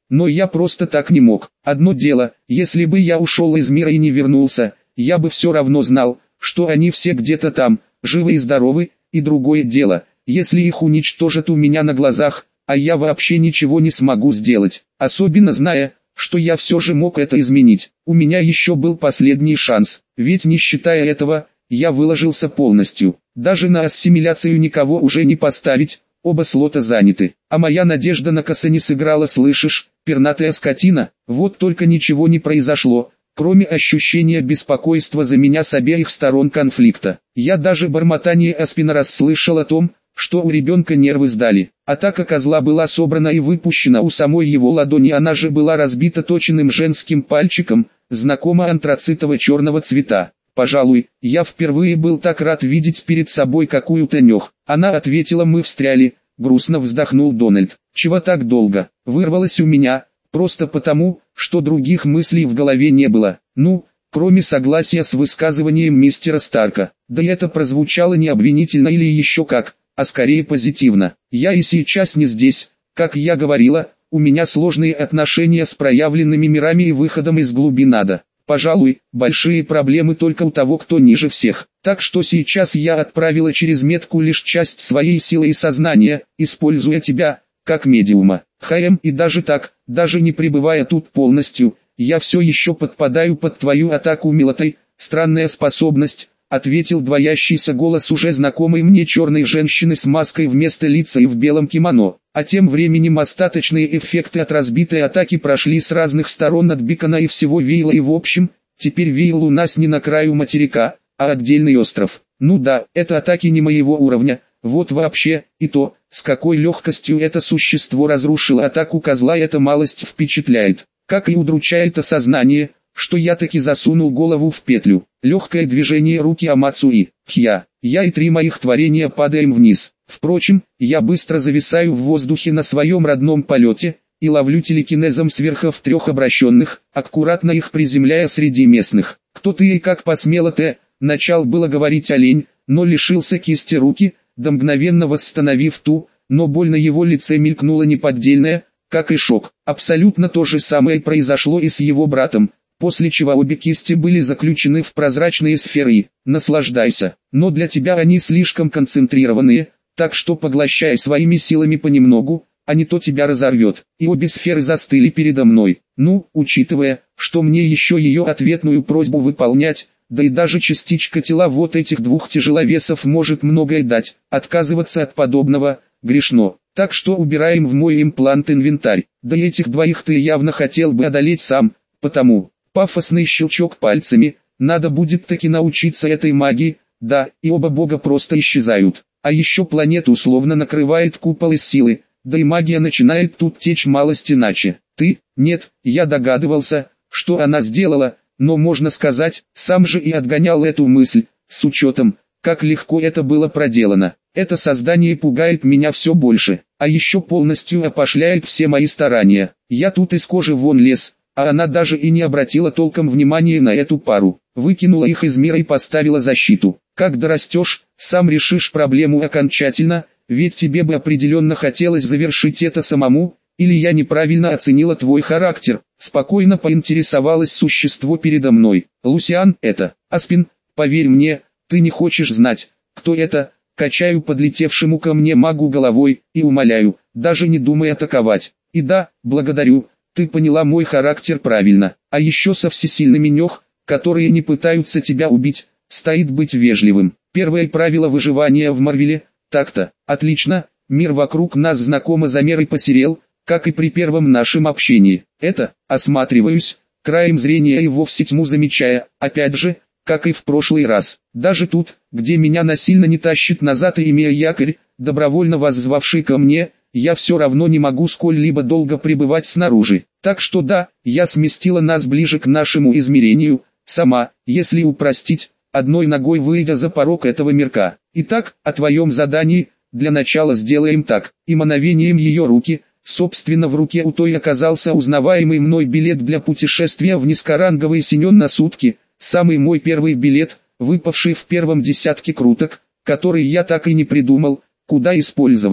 Speaker 1: но я просто так не мог. Одно дело, если бы я ушел из мира и не вернулся, я бы все равно знал, что они все где-то там, живы и здоровы, и другое дело, если их уничтожат у меня на глазах, а я вообще ничего не смогу сделать, особенно зная, что я все же мог это изменить. У меня еще был последний шанс, ведь не считая этого, я выложился полностью. Даже на ассимиляцию никого уже не поставить, оба слота заняты. А моя надежда на коса не сыграла, слышишь, пернатая скотина? Вот только ничего не произошло, кроме ощущения беспокойства за меня с обеих сторон конфликта. Я даже бормотание Аспина расслышал о том, что у ребенка нервы сдали. Атака козла была собрана и выпущена у самой его ладони, она же была разбита точенным женским пальчиком, знакомо антрацитово-черного цвета. Пожалуй, я впервые был так рад видеть перед собой какую-то нёх. Она ответила: мы встряли, грустно вздохнул Дональд. Чего так долго? Вырвалось у меня, просто потому, что других мыслей в голове не было. Ну, кроме согласия с высказыванием мистера Старка. Да и это прозвучало не обвинительно или еще как, а скорее позитивно. Я и сейчас не здесь, как я говорила, у меня сложные отношения с проявленными мирами и выходом из глубин ада. Пожалуй, большие проблемы только у того, кто ниже всех. Так что сейчас я отправила через метку лишь часть своей силы и сознания, используя тебя, как медиума. Хэм, и даже так, даже не пребывая тут полностью, я все еще подпадаю под твою атаку милотой. Странная способность, ответил двоящийся голос уже знакомой мне черной женщины с маской вместо лица и в белом кимоно. А тем временем остаточные эффекты от разбитой атаки прошли с разных сторон от бикона и всего Вейла, и в общем, теперь Вейл у нас не на краю материка, а отдельный остров. Ну да, это атаки не моего уровня, вот вообще, и то, с какой легкостью это существо разрушило атаку козла, эта малость впечатляет. Как и удручает осознание, что я таки засунул голову в петлю. Легкое движение руки Амацу и Хья. Я и три моих творения падаем вниз. Впрочем, я быстро зависаю в воздухе на своем родном полете, и ловлю телекинезом сверхов трех обращенных, аккуратно их приземляя среди местных. Кто ты и как посмела ты, начал было говорить олень, но лишился кисти руки, да мгновенно восстановив ту, но боль на его лице мелькнула неподдельная, как и шок. Абсолютно то же самое произошло и с его братом, после чего обе кисти были заключены в прозрачные сферы. Наслаждайся, но для тебя они слишком концентрированные, так что поглощай своими силами понемногу, а не то тебя разорвет. И обе сферы застыли передо мной. Ну, учитывая, что мне еще ее ответную просьбу выполнять, да и даже частичка тела вот этих двух тяжеловесов может многое дать, отказываться от подобного грешно. Так что убираем в мой имплант-инвентарь. Да и этих двоих ты явно хотел бы одолеть сам, потому, пафосный щелчок пальцами, надо будет таки научиться этой магии, да, и оба бога просто исчезают. А еще планету условно накрывает купол из силы, да и магия начинает тут течь малость иначе. Ты? Нет, я догадывался, что она сделала, но можно сказать, сам же и отгонял эту мысль, с учетом, как легко это было проделано. Это создание пугает меня все больше, а еще полностью опошляет все мои старания. Я тут из кожи вон лез, а она даже и не обратила толком внимания на эту пару. Выкинула их из мира и поставила защиту. Как дорастешь, сам решишь проблему окончательно, ведь тебе бы определенно хотелось завершить это самому, или я неправильно оценила твой характер. Спокойно поинтересовалось существо передо мной. Лусиан, это Аспин, поверь мне, ты не хочешь знать, кто это. Качаю подлетевшему ко мне магу головой и умоляю, даже не думай атаковать. И да, благодарю, ты поняла мой характер правильно. А еще со всесильными нёх, которые не пытаются тебя убить, стоит быть вежливым. Первое правило выживания в Марвеле, так-то, отлично, мир вокруг нас знакомо замер и посерел, как и при первом нашем общении. Это, осматриваюсь, краем зрения и вовсе тьму замечая, опять же, как и в прошлый раз. Даже тут, где меня насильно не тащит назад и имея якорь, добровольно воззвавший ко мне, я все равно не могу сколь-либо долго пребывать снаружи. Так что да, я сместила нас ближе к нашему измерению, сама, если упростить, одной ногой выйдя за порог этого мирка. Итак, о твоем задании, для начала сделаем так. И мановением ее руки, собственно в руке у той оказался узнаваемый мной билет для путешествия в низкоранговый синен на сутки, самый мой первый билет, выпавший в первом десятке круток, который я так и не придумал, куда использовать.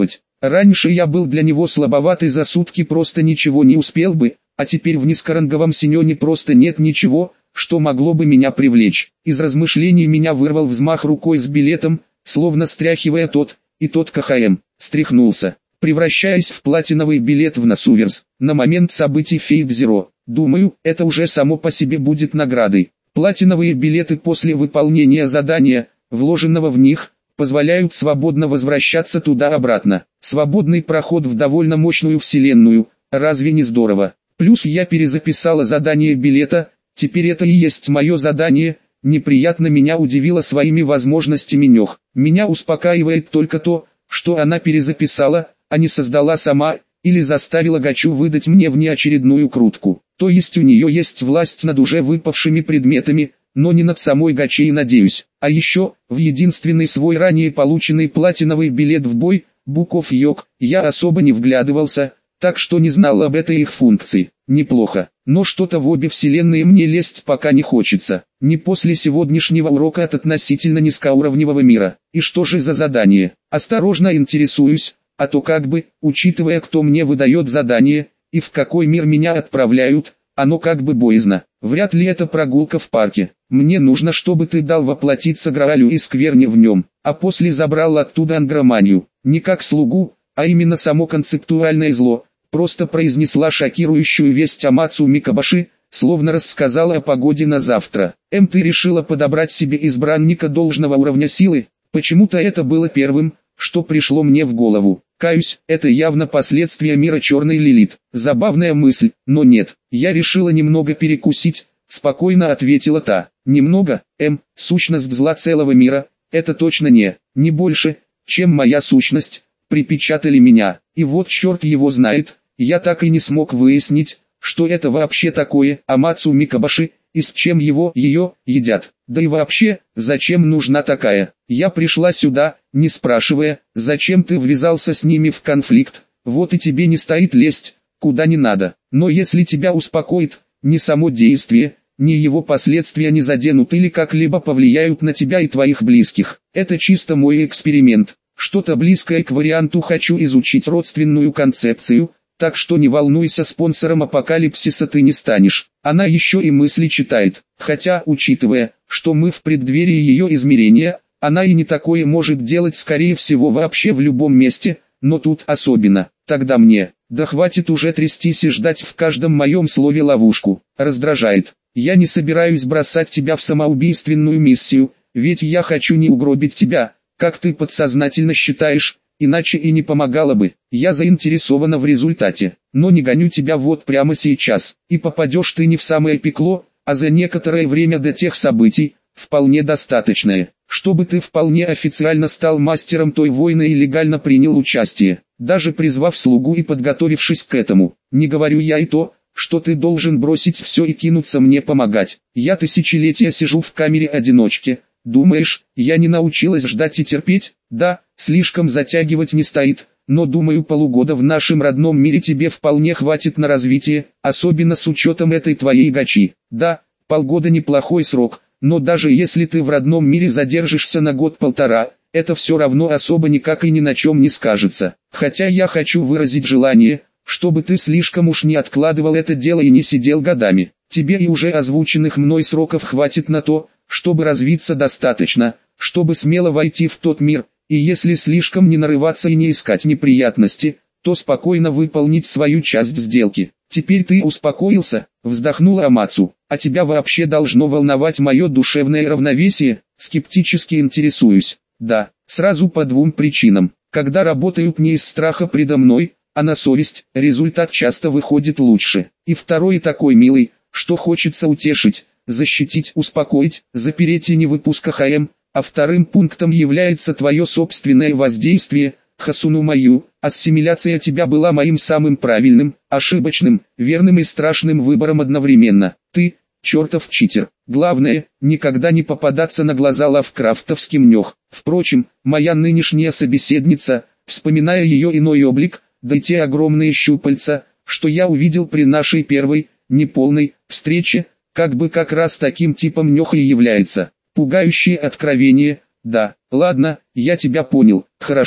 Speaker 1: Раньше я был для него слабоват и за сутки просто ничего не успел бы, а теперь в низкоранговом Синёне просто нет ничего, что могло бы меня привлечь. Из размышлений меня вырвал взмах рукой с билетом, словно стряхивая тот, и тот КХМ, стряхнулся, превращаясь в платиновый билет в Насуверс. На момент событий Фейт Зеро, думаю, это уже само по себе будет наградой. Платиновые билеты после выполнения задания, вложенного в них, позволяют свободно возвращаться туда-обратно. Свободный проход в довольно мощную вселенную, разве не здорово? Плюс я перезаписала задание билета, теперь это и есть мое задание. Неприятно меня удивило своими возможностями Нёх. Меня успокаивает только то, что она перезаписала, а не создала сама, или заставила Гачу выдать мне внеочередную крутку. То есть у нее есть власть над уже выпавшими предметами, но не над самой Гачей, надеюсь. А еще, в единственный свой ранее полученный платиновый билет в бой, Book of Йог, я особо не вглядывался, так что не знал об этой их функции. Неплохо, но что-то в обе вселенные мне лезть пока не хочется. Не после сегодняшнего урока от относительно низкоуровневого мира. И что же за задание? Осторожно интересуюсь, а то как бы, учитывая, кто мне выдает задание, и в какой мир меня отправляют, оно как бы боязно. Вряд ли это прогулка в парке. Мне нужно, чтобы ты дал воплотиться Граалю и скверне в нем, а после забрал оттуда ангроманию. Не как слугу, а именно само концептуальное зло. Просто произнесла шокирующую весть Амацу Микабаши, словно рассказала о погоде на завтра. М, ты решила подобрать себе избранника должного уровня силы? Почему-то это было первым, что пришло мне в голову. Каюсь, это явно последствия мира черной Лилит. Забавная мысль, но нет, я решила немного перекусить, спокойно ответила та. Немного, М, сущность зла целого мира, это точно не, не больше, чем моя сущность, припечатали меня. И вот черт его знает, я так и не смог выяснить, что это вообще такое Амацу Микабаши, и с чем его, ее, едят. Да и вообще, зачем нужна такая? Я пришла сюда, не спрашивая, зачем ты ввязался с ними в конфликт, вот и тебе не стоит лезть, куда не надо. Но если тебя успокоит, ни само действие, ни его последствия не заденут или как-либо повлияют на тебя и твоих близких. Это чисто мой эксперимент. Что-то близкое к варианту «хочу изучить родственную концепцию», так что не волнуйся, спонсором апокалипсиса ты не станешь. Она еще и мысли читает, хотя, учитывая, что мы в преддверии ее измерения, она и не такое может делать, скорее всего, вообще в любом месте, но тут особенно. Тогда мне, да хватит уже трястись и ждать в каждом моем слове ловушку. Раздражает. Я не собираюсь бросать тебя в самоубийственную миссию, ведь я хочу не угробить тебя, как ты подсознательно считаешь, иначе и не помогало бы. Я заинтересована в результате, но не гоню тебя вот прямо сейчас, и попадешь ты не в самое пекло, а за некоторое время до тех событий, вполне достаточное, чтобы ты вполне официально стал мастером той войны и легально принял участие, даже призвав слугу и подготовившись к этому. Не говорю я и то, что ты должен бросить все и кинуться мне помогать. Я тысячелетия сижу в камере одиночки. Думаешь, я не научилась ждать и терпеть? Да, слишком затягивать не стоит, но думаю, полугода в нашем родном мире тебе вполне хватит на развитие, особенно с учетом этой твоей Гачи. Да, полгода неплохой срок, но даже если ты в родном мире задержишься на год-полтора, это все равно особо никак и ни на чем не скажется. Хотя я хочу выразить желание, чтобы ты слишком уж не откладывал это дело и не сидел годами. Тебе и уже озвученных мной сроков хватит на то, чтобы развиться достаточно, чтобы смело войти в тот мир, и если слишком не нарываться и не искать неприятности, то спокойно выполнить свою часть сделки. Теперь ты успокоился, вздохнула Амацу, а тебя вообще должно волновать мое душевное равновесие, скептически интересуюсь. Да, сразу по двум причинам. Когда работают не из страха предо мной, а на совесть, результат часто выходит лучше. И второй такой милый, что хочется утешить, защитить, успокоить, запереть и не выпуска ХМ, а вторым пунктом является твое собственное воздействие, Хасуну мою, ассимиляция тебя была моим самым правильным, ошибочным, верным и страшным выбором одновременно. Ты, чертов читер. Главное, никогда не попадаться на глаза лавкрафтовским Нёх. Впрочем, моя нынешняя собеседница, вспоминая ее иной облик, да и те огромные щупальца, что я увидел при нашей первой, неполной, встрече, как бы как раз таким типом Нёха и является. Пугающее откровение, да, ладно, я тебя понял, хорошо,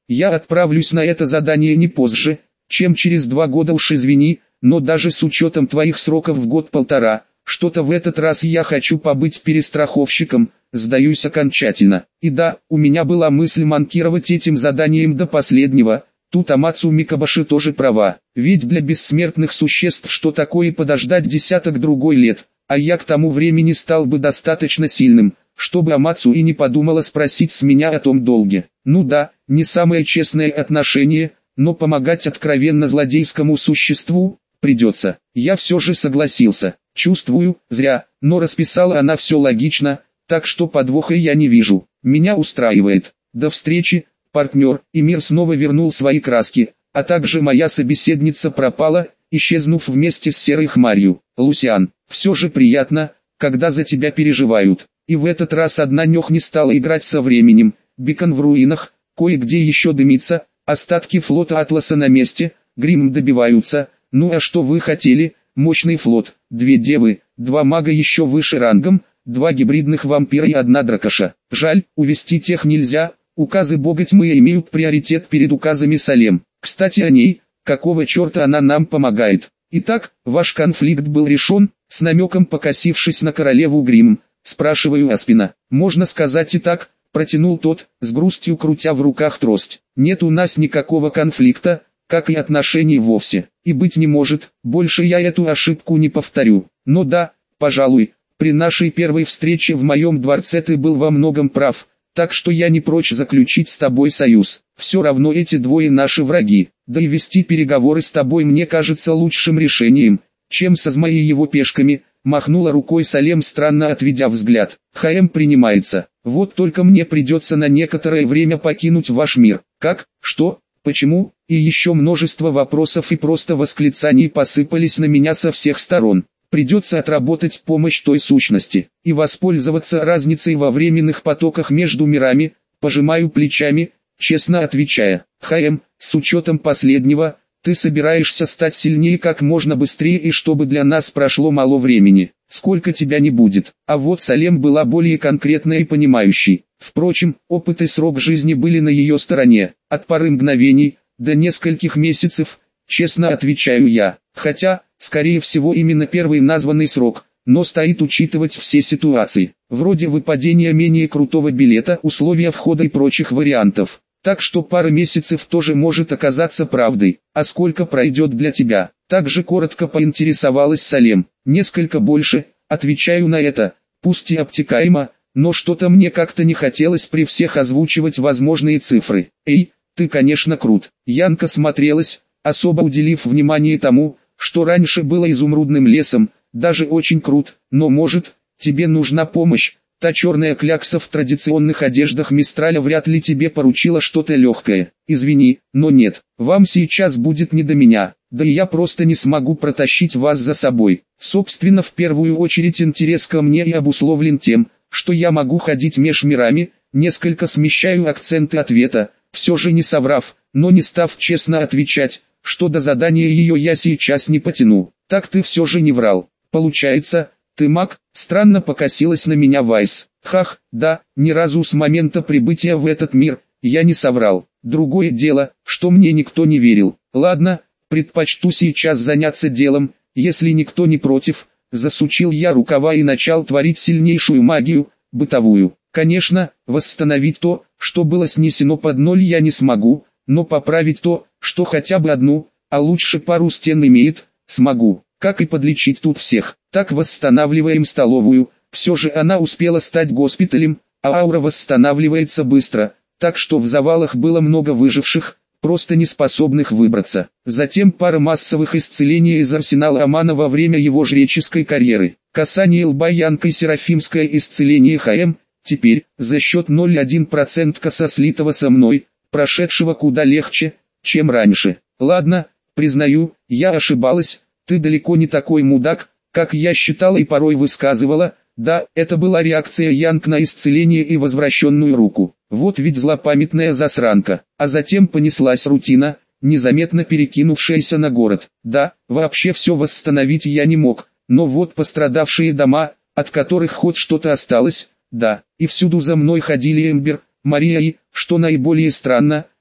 Speaker 1: Я отправлюсь на это задание не позже, чем через два года, уж извини, но даже с учетом твоих сроков в год-полтора, что-то в этот раз я хочу побыть перестраховщиком, сдаюсь окончательно. И да, у меня была мысль манкировать этим заданием до последнего, тут Амацу Микабаши тоже права, ведь для бессмертных существ что такое подождать десяток-другой лет, а я к тому времени стал бы достаточно сильным, чтобы Амацу и не подумала спросить с меня о том долге. Ну да, не самое честное отношение, но помогать откровенно злодейскому существу придется. Я все же согласился. Чувствую, зря, но расписала она все логично, так что подвоха я не вижу. Меня устраивает. До встречи, партнер, и мир снова вернул свои краски, а также моя собеседница пропала, исчезнув вместе с серой хмарью. Лусиан, все же приятно, когда за тебя переживают. И в этот раз одна нёх не стала играть со временем. Бекон в руинах, кое-где еще дымится, остатки флота Атласа на месте, гримм добиваются. Ну а что вы хотели? Мощный флот, две девы, два мага еще выше рангом, два гибридных вампира и одна дракоша. Жаль, увести тех нельзя, указы бога тьмы имеют приоритет перед указами Салем. Кстати о ней, какого черта она нам помогает? Итак, ваш конфликт был решен, с намеком покосившись на королеву Гримм, спрашиваю Аспина. Можно сказать и так, протянул тот, с грустью крутя в руках трость. Нет у нас никакого конфликта, как и отношений вовсе, и быть не может, больше я эту ошибку не повторю. Но да, пожалуй, при нашей первой встрече в моем дворце ты был во многом прав, так что я не прочь заключить с тобой союз. Все равно эти двое наши враги, да и вести переговоры с тобой мне кажется лучшим решением, чем со змеей его пешками, махнула рукой Салем, странно отведя взгляд. ХМ принимается, вот только мне придется на некоторое время покинуть ваш мир. Как? Что? Почему? И еще множество вопросов и просто восклицаний посыпались на меня со всех сторон. Придется отработать помощь той сущности и воспользоваться разницей во временных потоках между мирами, пожимаю плечами, честно отвечая. ХМ, с учетом последнего, ты собираешься стать сильнее как можно быстрее и чтобы для нас прошло мало времени. Сколько тебя не будет. А вот Салем была более конкретной и понимающей. Впрочем, опыт и срок жизни были на ее стороне. От пары мгновений до нескольких месяцев, честно отвечаю я. Хотя, скорее всего именно первый названный срок, но стоит учитывать все ситуации. Вроде выпадения менее крутого билета, условия входа и прочих вариантов. Так что пара месяцев тоже может оказаться правдой. А сколько пройдет для тебя? Также коротко поинтересовалась Салем. Несколько больше, отвечаю на это, пусть и обтекаемо, но что-то мне как-то не хотелось при всех озвучивать возможные цифры. Эй, ты конечно крут. Янка смотрелась, особо уделив внимание тому, что раньше было изумрудным лесом, даже очень крут, но может, тебе нужна помощь. Та черная клякса в традиционных одеждах Мистраля вряд ли тебе поручила что-то легкое. Извини, но нет, вам сейчас будет не до меня, да и я просто не смогу протащить вас за собой. Собственно, в первую очередь интерес ко мне и обусловлен тем, что я могу ходить меж мирами, несколько смещаю акценты ответа, все же не соврав, но не став честно отвечать, что до задания ее я сейчас не потяну. Так ты все же не врал. Получается, ты маг? Странно покосилась на меня Вайс. Хах, да, ни разу с момента прибытия в этот мир, я не соврал. Другое дело, что мне никто не верил. Ладно, предпочту сейчас заняться делом, если никто не против. Засучил я рукава и начал творить сильнейшую магию, бытовую. Конечно, восстановить то, что было снесено под ноль я не смогу, но поправить то, что хотя бы одну, а лучше пару стен имеет, смогу. Как и подлечить тут всех. Так восстанавливаем столовую, все же она успела стать госпиталем, а аура восстанавливается быстро, так что в завалах было много выживших, просто не способных выбраться. Затем пара массовых исцелений из арсенала Амана во время его жреческой карьеры. Касание лба Янкой Серафимское исцеление ХМ, теперь, за счет ноль целых одна десятая процента коса слитого со мной, прошедшего куда легче, чем раньше. Ладно, признаю, я ошибалась. Ты далеко не такой мудак, как я считала и порой высказывала. Да, это была реакция Янг на исцеление и возвращенную руку. Вот ведь злопамятная засранка. А затем понеслась рутина, незаметно перекинувшаяся на город. Да, вообще все восстановить я не мог, но вот пострадавшие дома, от которых хоть что-то осталось, да, и всюду за мной ходили Эмбер, Мария и, что наиболее странно,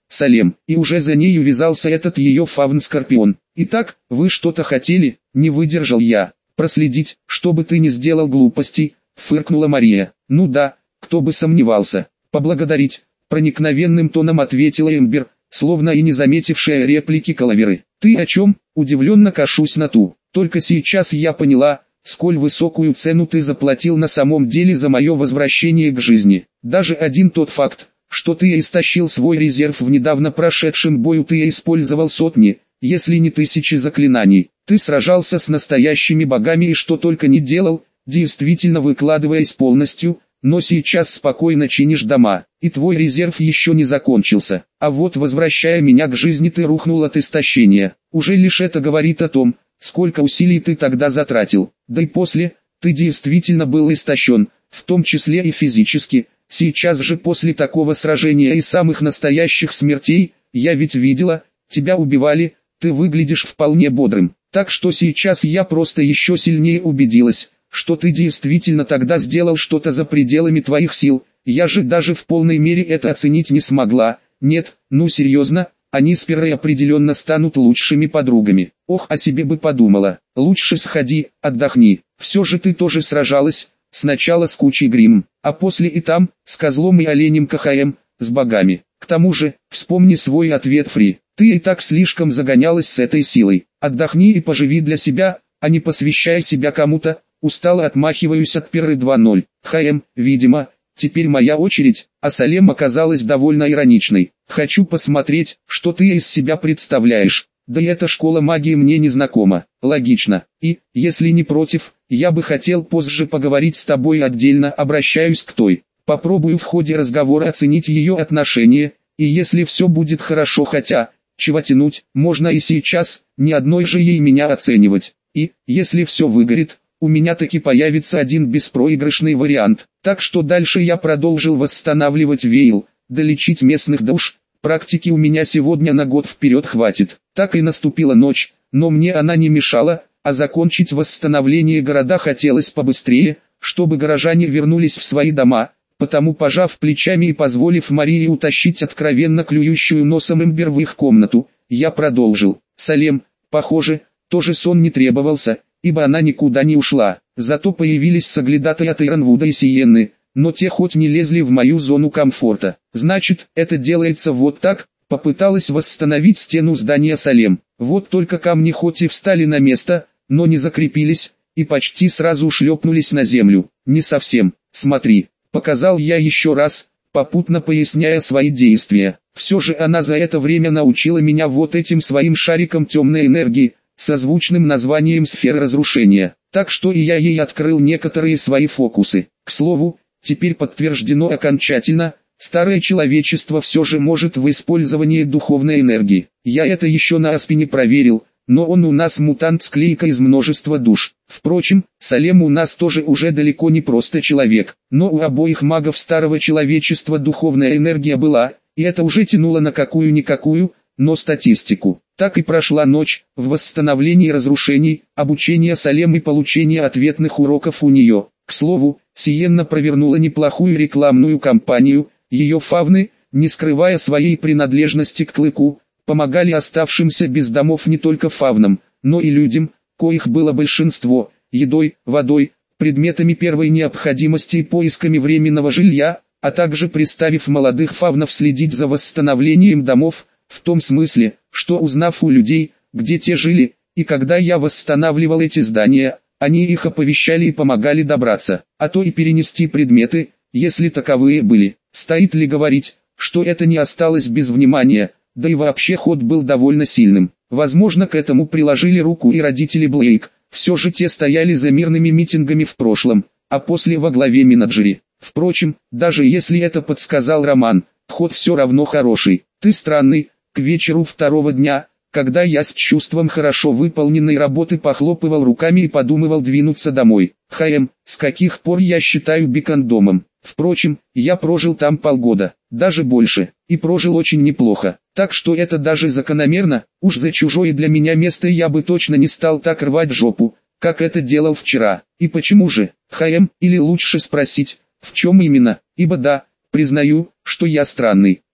Speaker 1: Салем, и уже за ней увязался этот ее фавн-скорпион. Итак, вы что-то хотели, не выдержал я. Проследить, чтобы ты не сделал глупостей, фыркнула Мария. Ну да, кто бы сомневался. Поблагодарить, проникновенным тоном ответила Эмбер, словно и не заметившая реплики Калаверы. Ты о чем? Удивленно кашусь на ту. Только сейчас я поняла, сколь высокую цену ты заплатил на самом деле за мое возвращение к жизни. Даже один тот факт, что ты истощил свой резерв в недавно прошедшем бою, ты использовал сотни, если не тысячи заклинаний. Ты сражался с настоящими богами и что только не делал, действительно выкладываясь полностью, но сейчас спокойно чинишь дома, и твой резерв еще не закончился. А вот возвращая меня к жизни, ты рухнул от истощения. Уже лишь это говорит о том, сколько усилий ты тогда затратил. Да и после, ты действительно был истощен, в том числе и физически. Сейчас же после такого сражения и самых настоящих смертей, я ведь видела, тебя убивали, ты выглядишь вполне бодрым. Так что сейчас я просто еще сильнее убедилась, что ты действительно тогда сделал что-то за пределами твоих сил. Я же даже в полной мере это оценить не смогла. Нет, ну серьезно, они с Перой определенно станут лучшими подругами. Ох, о себе бы подумала. Лучше сходи, отдохни. Все же ты тоже сражалась, сначала с кучей грим, а после и там, с козлом и оленем КХМ, с богами. К тому же, вспомни свой ответ Фри. Ты и так слишком загонялась с этой силой. Отдохни и поживи для себя, а не посвящай себя кому-то. Устало отмахиваюсь от Перы два ноль. ХМ, видимо, теперь моя очередь, а Салем оказалась довольно ироничной. Хочу посмотреть, что ты из себя представляешь. Да и эта школа магии мне не знакома. Логично. И, если не против, я бы хотел позже поговорить с тобой отдельно. Обращаюсь к той. Попробую в ходе разговора оценить ее отношение, и если все будет хорошо, хотя, чего тянуть, можно и сейчас, ни одной же ей меня оценивать. И, если все выгорит, у меня таки появится один беспроигрышный вариант. Так что дальше я продолжил восстанавливать Вейл, долечить местных душ. Практики у меня сегодня на год вперед хватит. Так и наступила ночь, но мне она не мешала, а закончить восстановление города хотелось побыстрее, чтобы горожане вернулись в свои дома. Потому, пожав плечами и позволив Марии утащить откровенно клюющую носом Эмбер в их комнату, я продолжил. Салем, похоже, тоже сон не требовался, ибо она никуда не ушла. Зато появились соглядатые от Иронвуда и Сиенны, но те хоть не лезли в мою зону комфорта. Значит, это делается вот так. Попыталась восстановить стену здания Салем. Вот только камни хоть и встали на место, но не закрепились, и почти сразу шлепнулись на землю. Не совсем, смотри. Показал я еще раз, попутно поясняя свои действия. Все же она за это время научила меня вот этим своим шариком темной энергии, созвучным названием сферы разрушения. Так что и я ей открыл некоторые свои фокусы. К слову, теперь подтверждено окончательно, старое человечество все же может в использовании духовной энергии. Я это еще на Аспине проверил, но он у нас мутант-склейка из множества душ. Впрочем, Салем у нас тоже уже далеко не просто человек, но у обоих магов старого человечества духовная энергия была, и это уже тянуло на какую-никакую, но статистику. Так и прошла ночь, в восстановлении разрушений, обучение Салем и получение ответных уроков у нее. К слову, Сиенна провернула неплохую рекламную кампанию, ее фавны, не скрывая своей принадлежности к клыку, помогали оставшимся без домов не только фавнам, но и людям, коих было большинство, едой, водой, предметами первой необходимости и поисками временного жилья, а также приставив молодых фавнов следить за восстановлением домов, в том смысле, что узнав у людей, где те жили, и когда я восстанавливал эти здания, они их оповещали и помогали добраться, а то и перенести предметы, если таковые были. Стоит ли говорить, что это не осталось без внимания, да и вообще ход был довольно сильным. Возможно, к этому приложили руку и родители Блейк, все же те стояли за мирными митингами в прошлом, а после во главе менеджери. Впрочем, даже если это подсказал Роман, ход все равно хороший. Ты странный. К вечеру второго дня, когда я с чувством хорошо выполненной работы похлопывал руками и подумывал двинуться домой. ХМ, с каких пор я считаю Бикон домом? Впрочем, я прожил там полгода, даже больше, и прожил очень неплохо. Так что это даже закономерно, уж за чужое для меня место я бы точно не стал так рвать жопу, как это делал вчера. И почему же, ХМ, или лучше спросить, в чем именно, ибо да, признаю, что я странный.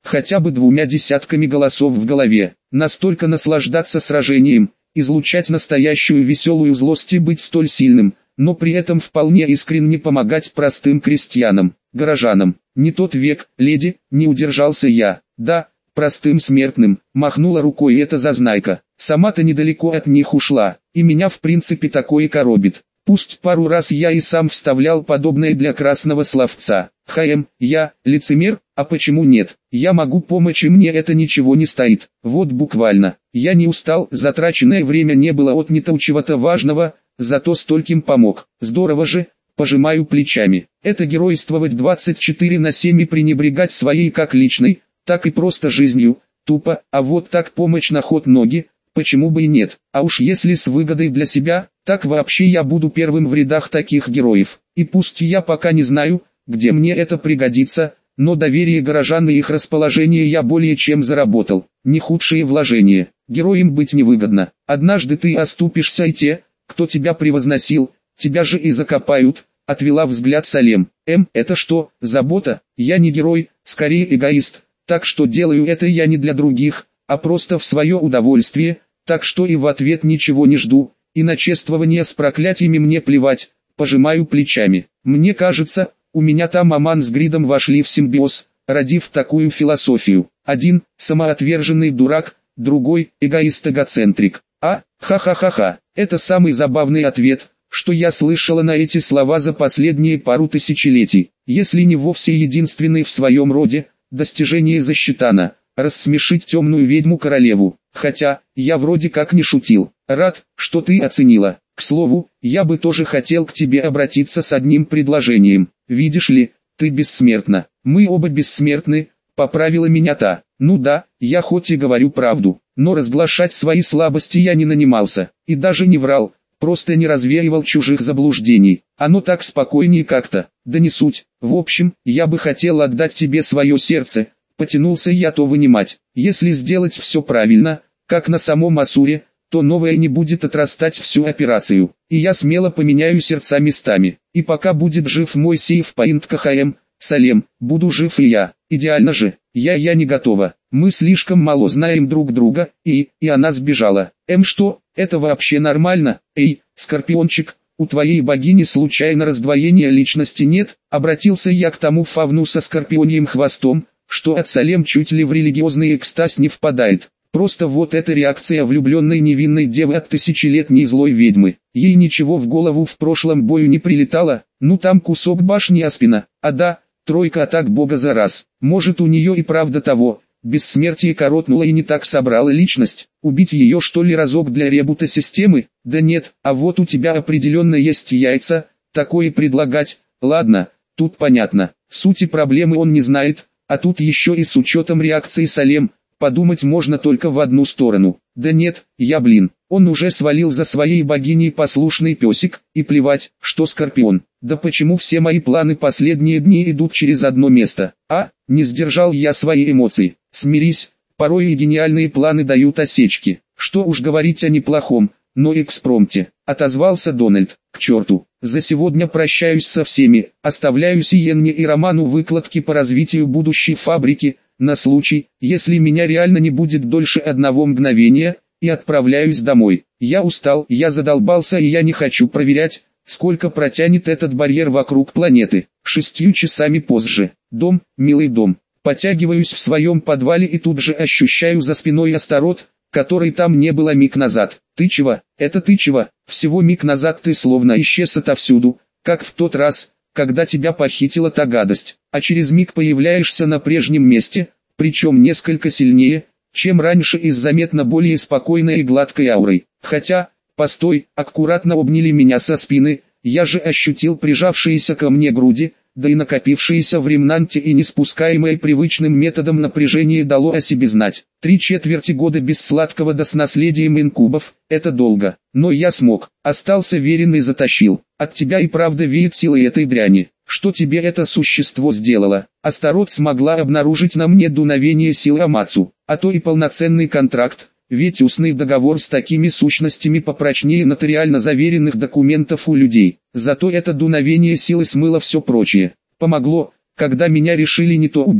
Speaker 1: хотя бы двумя десятками голосов в голове, настолько наслаждаться сражением, излучать настоящую веселую злость и быть столь сильным, но при этом вполне искренне помогать простым крестьянам, горожанам. Не тот век, леди, не удержался я. Да, простым смертным, махнула рукой эта зазнайка. Сама-то недалеко от них ушла, и меня в принципе такое коробит. Пусть пару раз я и сам вставлял подобное для красного словца. Хм, я, лицемер, а почему нет? Я могу помочь, и мне это ничего не стоит. Вот буквально. Я не устал, затраченное время не было отнято у чего-то важного, зато стольким помог. Здорово же, пожимаю плечами. Это геройствовать двадцать четыре на семь и пренебрегать своей как личной, так и просто жизнью. Тупо, а вот так помощь на ход ноги, почему бы и нет? А уж если с выгодой для себя, так вообще я буду первым в рядах таких героев. И пусть я пока не знаю, где мне это пригодится, но доверие горожан и их расположение я более чем заработал. Не худшие вложения. Героем быть невыгодно. Однажды ты оступишься, и те, кто тебя превозносил, тебя же и закопают. Отвела взгляд Салем. Эм, это что, забота? Я не герой, скорее эгоист. Так что делаю это я не для других, а просто в свое удовольствие, так что и в ответ ничего не жду. И на чествование с проклятиями мне плевать, пожимаю плечами. Мне кажется, у меня там Аман с Гридом вошли в симбиоз, родив такую философию. Один – самоотверженный дурак, другой – эгоист-эгоцентрик. А, ха-ха-ха-ха, это самый забавный ответ, что я слышала на эти слова за последние пару тысячелетий. Если не вовсе единственный в своем роде, достижение засчитано, рассмешить темную ведьму-королеву. Хотя, я вроде как не шутил. Рад, что ты оценила. К слову, я бы тоже хотел к тебе обратиться с одним предложением. Видишь ли, ты бессмертна. Мы оба бессмертны, поправила меня та. Ну да, я хоть и говорю правду, но разглашать свои слабости я не нанимался. И даже не врал, просто не развеивал чужих заблуждений. Оно так спокойнее как-то. Да не суть. В общем, я бы хотел отдать тебе свое сердце. Потянулся я то вынимать. Если сделать все правильно, как на самом Асуре, то новое не будет отрастать всю операцию. И я смело поменяю сердца местами. И пока будет жив мой сейф-поинт КХМ, Салем, буду жив и я. Идеально же. Я-я не готова. Мы слишком мало знаем друг друга, и, и она сбежала. Эм что, это вообще нормально? Эй, Скорпиончик, у твоей богини случайно раздвоения личности нет? Обратился я к тому фавну со скорпионьим хвостом, что от Салем чуть ли в религиозный экстаз не впадает. Просто вот эта реакция влюбленной невинной девы от тысячелетней злой ведьмы. Ей ничего в голову в прошлом бою не прилетало, ну там кусок башни Аспина, а да, тройка атак бога за раз. Может у нее и правда того, бессмертие коротнуло и не так собрала личность. Убить ее что ли разок для ребута системы? Да нет, а вот у тебя определенно есть яйца, такое предлагать. Ладно, тут понятно, сути проблемы он не знает. А тут еще и с учетом реакции Салем, подумать можно только в одну сторону. Да нет, я блин, он уже свалил за своей богиней послушный песик, и плевать, что Скорпион. Да почему все мои планы последние дни идут через одно место? А, не сдержал я свои эмоции. Смирись, порой и гениальные планы дают осечки. Что уж говорить о неплохом, но экспромте. Отозвался Дональд. К черту. За сегодня прощаюсь со всеми, оставляю Сиенне и Роману выкладки по развитию будущей фабрики, на случай, если меня реально не будет дольше одного мгновения, и отправляюсь домой. Я устал, я задолбался и я не хочу проверять, сколько протянет этот барьер вокруг планеты. Шестью часами позже. Дом, милый дом. Потягиваюсь в своем подвале и тут же ощущаю за спиной Астарот, который там не было миг назад. Ты чего? Это ты чего? Всего миг назад ты словно исчез отовсюду, как в тот раз, когда тебя похитила та гадость, а через миг появляешься на прежнем месте, причем несколько сильнее, чем раньше и с заметно более спокойной и гладкой аурой. Хотя, постой, аккуратно обняли меня со спины, я же ощутил прижавшиеся ко мне груди, да и накопившиеся в ремнанте и не спускаемое привычным методом напряжение дало о себе знать. Три четверти года без сладкого да с наследием инкубов, это долго, но я смог, остался верен и затащил. От тебя и правда веет силой этой дряни. Что тебе это существо сделало? Астарот смогла обнаружить на мне дуновение сил Амацу, а то и полноценный контракт, ведь устный договор с такими сущностями попрочнее нотариально заверенных документов у людей. Зато это дуновение силы смыло все прочее. Помогло, когда меня решили не то убить,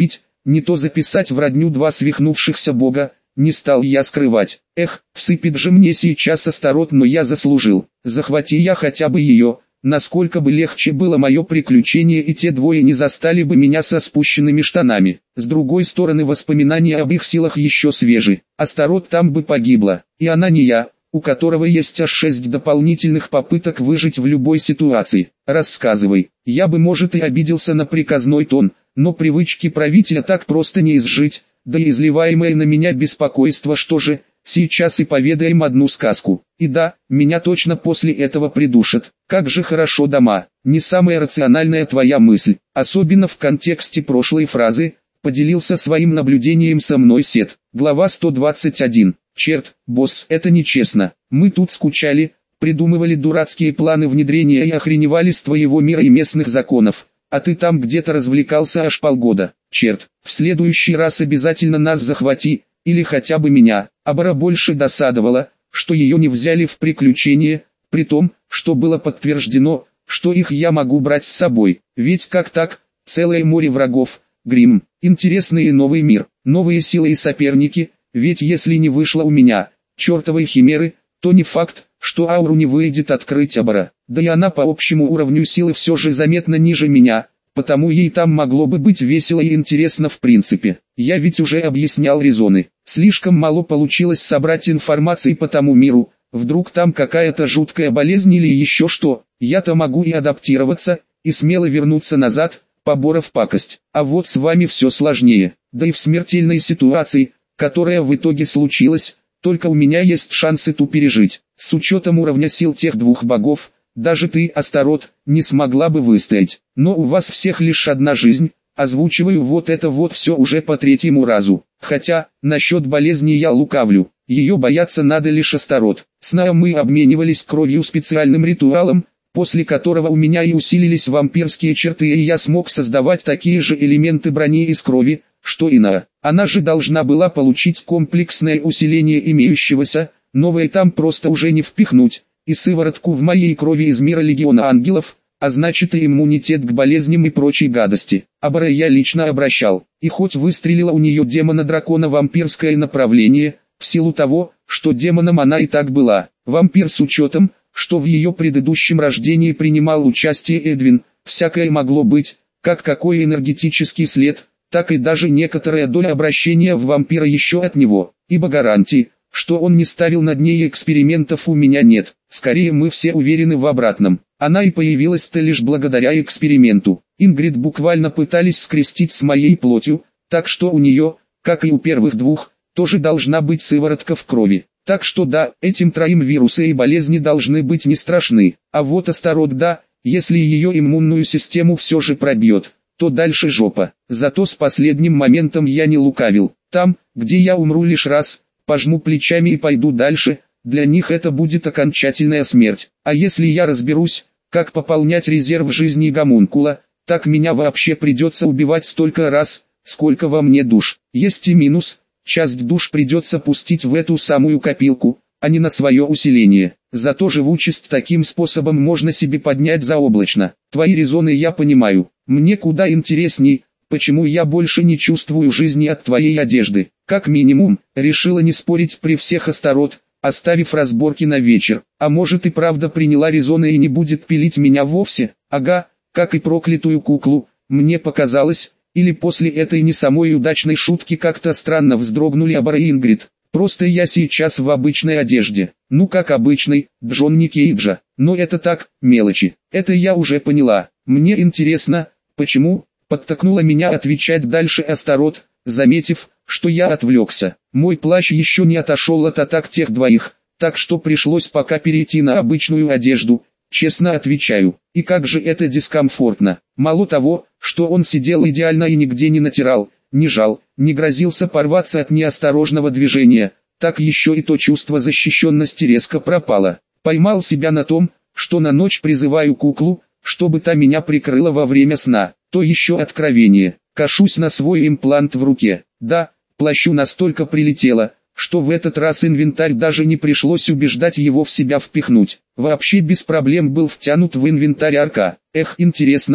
Speaker 1: не то записать в родню два свихнувшихся бога, не стал я скрывать. Эх, всыпет же мне сейчас Астарот, но я заслужил. Захвати я хотя бы ее, насколько бы легче было мое приключение, и те двое не застали бы меня со спущенными штанами. С другой стороны, воспоминания об их силах еще свежи. Астарот там бы погибла, и она не я, у которого есть аж шесть дополнительных попыток выжить в любой ситуации. Рассказывай. Я бы, может, и обиделся на приказной тон, но привычки правителя так просто не изжить, да и изливаемое на меня беспокойство, что же, сейчас и поведаем одну сказку. И да, меня точно после этого придушат. Как же хорошо дома. Не самая рациональная твоя мысль, особенно в контексте прошлой фразы, поделился своим наблюдением со мной Сет. Глава сто двадцать один. Черт, босс, это нечестно. Мы тут скучали, придумывали дурацкие планы внедрения и охреневали с твоего мира и местных законов. А ты там где-то развлекался аж полгода. Черт, в следующий раз обязательно нас захвати, или хотя бы меня. Абара больше досадовала, что ее не взяли в приключение, при том, что было подтверждено, что их я могу брать с собой. Ведь как так, целое море врагов, Грим, интересный и новый мир, новые силы и соперники, ведь если не вышло у меня, чертовой химеры, то не факт, что ауру не выйдет открыть Абара. Да и она по общему уровню силы все же заметно ниже меня, потому ей там могло бы быть весело и интересно в принципе. Я ведь уже объяснял резоны. Слишком мало получилось собрать информации по тому миру, вдруг там какая-то жуткая болезнь или еще что. Я-то могу и адаптироваться, и смело вернуться назад, поборов пакость. А вот с вами все сложнее. Да и в смертельной ситуации, которая в итоге случилась, только у меня есть шансы ту пережить. С учетом уровня сил тех двух богов, даже ты, Астарот, не смогла бы выстоять. Но у вас всех лишь одна жизнь, озвучиваю вот это вот все уже по третьему разу. Хотя, насчет болезни я лукавлю, ее бояться надо лишь Астарот. С Наем мы обменивались кровью специальным ритуалом, после которого у меня и усилились вампирские черты, и я смог создавать такие же элементы брони из крови, что и Наа. Она же должна была получить комплексное усиление имеющегося, новое там просто уже не впихнуть, и сыворотку в моей крови из мира легиона ангелов, а значит и иммунитет к болезням и прочей гадости. Абара я лично обращал, и хоть выстрелила у нее демона-дракона вампирское направление, в силу того, что демоном она и так была, вампир с учетом, что в ее предыдущем рождении принимал участие Эдвин, всякое могло быть, как какой энергетический след, так и даже некоторая доля обращения в вампира еще от него, ибо гарантии, что он не ставил над ней экспериментов, у меня нет. Скорее мы все уверены в обратном. Она и появилась-то лишь благодаря эксперименту. Ингрид буквально пытались скрестить с моей плотью, так что у нее, как и у первых двух, тоже должна быть сыворотка в крови. Так что да, этим троим вирусы и болезни должны быть не страшны. А вот Астарот да, если ее иммунную систему все же пробьет, то дальше жопа. Зато с последним моментом я не лукавил. Там, где я умру лишь раз, пожму плечами и пойду дальше, для них это будет окончательная смерть. А если я разберусь, как пополнять резерв жизни гомункула, так меня вообще придется убивать столько раз, сколько во мне душ. Есть и минус, часть душ придется пустить в эту самую копилку, а не на свое усиление. Зато живучесть таким способом можно себе поднять заоблачно. Твои резоны я понимаю. Мне куда интересней, почему я больше не чувствую жизни от твоей одежды. Как минимум, решила не спорить при всех Астарот, оставив разборки на вечер. А может и правда приняла резоны и не будет пилить меня вовсе? Ага, как и проклятую куклу, мне показалось, или после этой не самой удачной шутки как-то странно вздрогнули Абара и Ингрид. Просто я сейчас в обычной одежде. Ну как обычной, Джонни Кейджа. Но это так, мелочи. Это я уже поняла. Мне интересно, почему, подтолкнула меня отвечать дальше Астарот, заметив, что я отвлекся. Мой плащ еще не отошел от атак тех двоих, так что пришлось пока перейти на обычную одежду, честно отвечаю. И как же это дискомфортно. Мало того, что он сидел идеально и нигде не натирал, не жал, не грозился порваться от неосторожного движения, так еще и то чувство защищенности резко пропало. Поймал себя на том, что на ночь призываю куклу, чтобы та меня прикрыла во время сна. То еще откровение. Кашусь на свой имплант в руке. Да, плащу настолько прилетело, что в этот раз инвентарь даже не пришлось убеждать его в себя впихнуть. Вообще без проблем был втянут в инвентарь арка. Эх, интересно,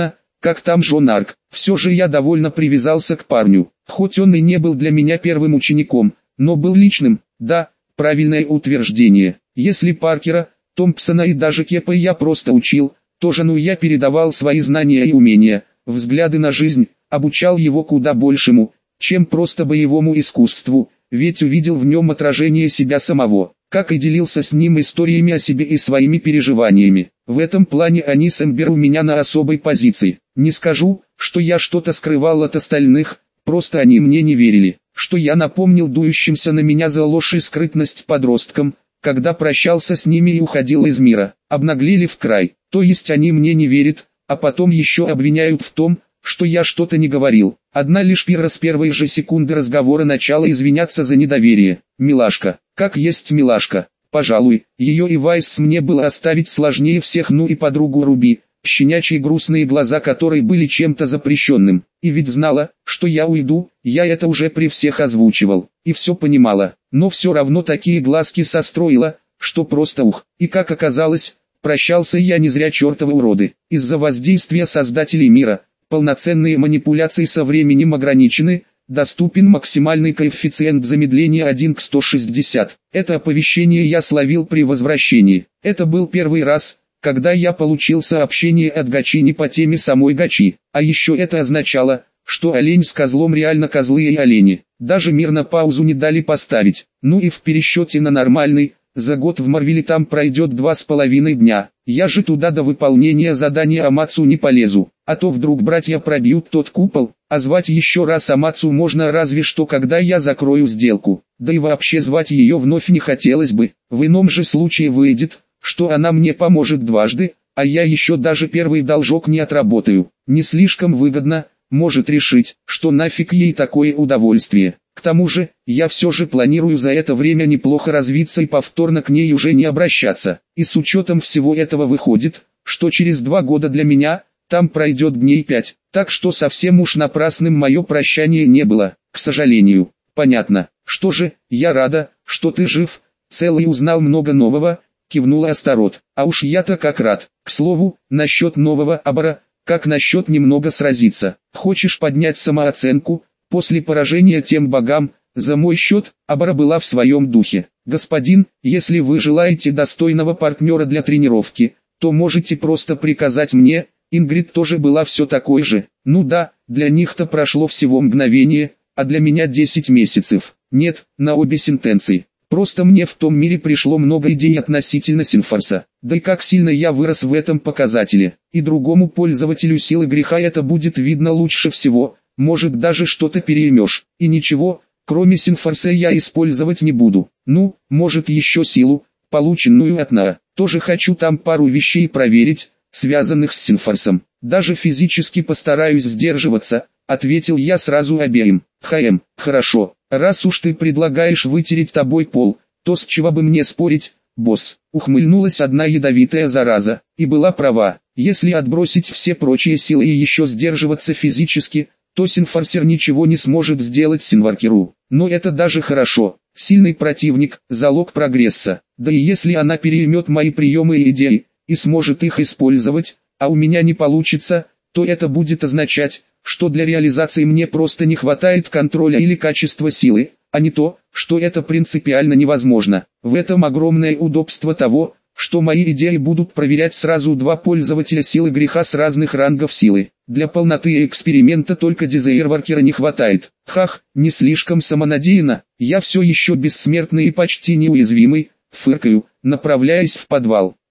Speaker 1: как там Джон Арк. Все же я довольно привязался к парню, хоть он и не был для меня первым учеником, но был личным, да, правильное утверждение. Если Паркера, Томпсона и даже Кепа я просто учил, то Жану я передавал свои знания и умения, взгляды на жизнь, обучал его куда большему, чем просто боевому искусству, ведь увидел в нем отражение себя самого, как и делился с ним историями о себе и своими переживаниями. В этом плане они с Эмбер у меня на особой позиции. Не скажу, что я что-то скрывал от остальных, просто они мне не верили, что я напомнил дующимся на меня за ложь и скрытность подросткам, когда прощался с ними и уходил из мира. Обнаглели в край, то есть они мне не верят, а потом еще обвиняют в том, что я что-то не говорил. Одна лишь Пира с первой же секунды разговора начала извиняться за недоверие. Милашка, как есть милашка. Пожалуй, ее и Вайс мне было оставить сложнее всех, ну и подругу Руби, щенячьи грустные глаза которой были чем-то запрещенным. И ведь знала, что я уйду, я это уже при всех озвучивал, и все понимала, но все равно такие глазки состроила, что просто ух. И как оказалось, прощался я не зря, чертовы уроды. Из-за воздействия создателей мира, полноценные манипуляции со временем ограничены, доступен максимальный коэффициент замедления один к сто шестьдесят. Это оповещение я словил при возвращении. Это был первый раз, когда я получил сообщение от Гачини по теме самой Гачи. А еще это означало, что олень с козлом реально козлы и олени. Даже мирно паузу не дали поставить. Ну и в пересчете на нормальный, за год в Марвеле там пройдет два с половиной дня. Я же туда до выполнения задания Амацу не полезу, а то вдруг братья пробьют тот купол, а звать еще раз Амацу можно разве что когда я закрою сделку. Да и вообще звать ее вновь не хотелось бы, в ином же случае выйдет, что она мне поможет дважды, а я еще даже первый должок не отработаю. Не слишком выгодно, может решить, что нафиг ей такое удовольствие. К тому же, я все же планирую за это время неплохо развиться и повторно к ней уже не обращаться. И с учетом всего этого выходит, что через два года для меня, там пройдет дней пять. Так что совсем уж напрасным мое прощание не было, к сожалению. Понятно. Что же, я рада, что ты жив, цел и узнал много нового, кивнула Астарот. А уж я-то как рад. К слову, насчет нового Абара, как насчет немного сразиться. Хочешь поднять самооценку? После поражения тем богам, за мой счет, Абара была в своем духе. Господин, если вы желаете достойного партнера для тренировки, то можете просто приказать мне. Ингрид тоже была все такой же. Ну да, для них-то прошло всего мгновение, а для меня десять месяцев. Нет, на обе сентенции. Просто мне в том мире пришло много идей относительно Синфорса. Да и как сильно я вырос в этом показателе. И другому пользователю силы греха это будет видно лучше всего. Может даже что-то переймешь. И ничего, кроме Синфорса я использовать не буду. Ну, может еще силу, полученную от Наа. Тоже хочу там пару вещей проверить, связанных с Синфорсом. Даже физически постараюсь сдерживаться, ответил я сразу обеим. Хм, хорошо, раз уж ты предлагаешь вытереть тобой пол, то с чего бы мне спорить, босс? Ухмыльнулась одна ядовитая зараза, и была права. Если отбросить все прочие силы и еще сдерживаться физически, то Синфорсер ничего не сможет сделать Синваркеру. Но это даже хорошо. Сильный противник – залог прогресса. Да и если она переймет мои приемы и идеи, и сможет их использовать, а у меня не получится, то это будет означать, что для реализации мне просто не хватает контроля или качества силы, а не то, что это принципиально невозможно. В этом огромное удобство того, что мои идеи будут проверять сразу два пользователя силы греха с разных рангов силы. Для полноты эксперимента только Дизайрваркера не хватает. Хах, не слишком самонадеянно, я все еще бессмертный и почти неуязвимый, фыркаю, направляясь в подвал.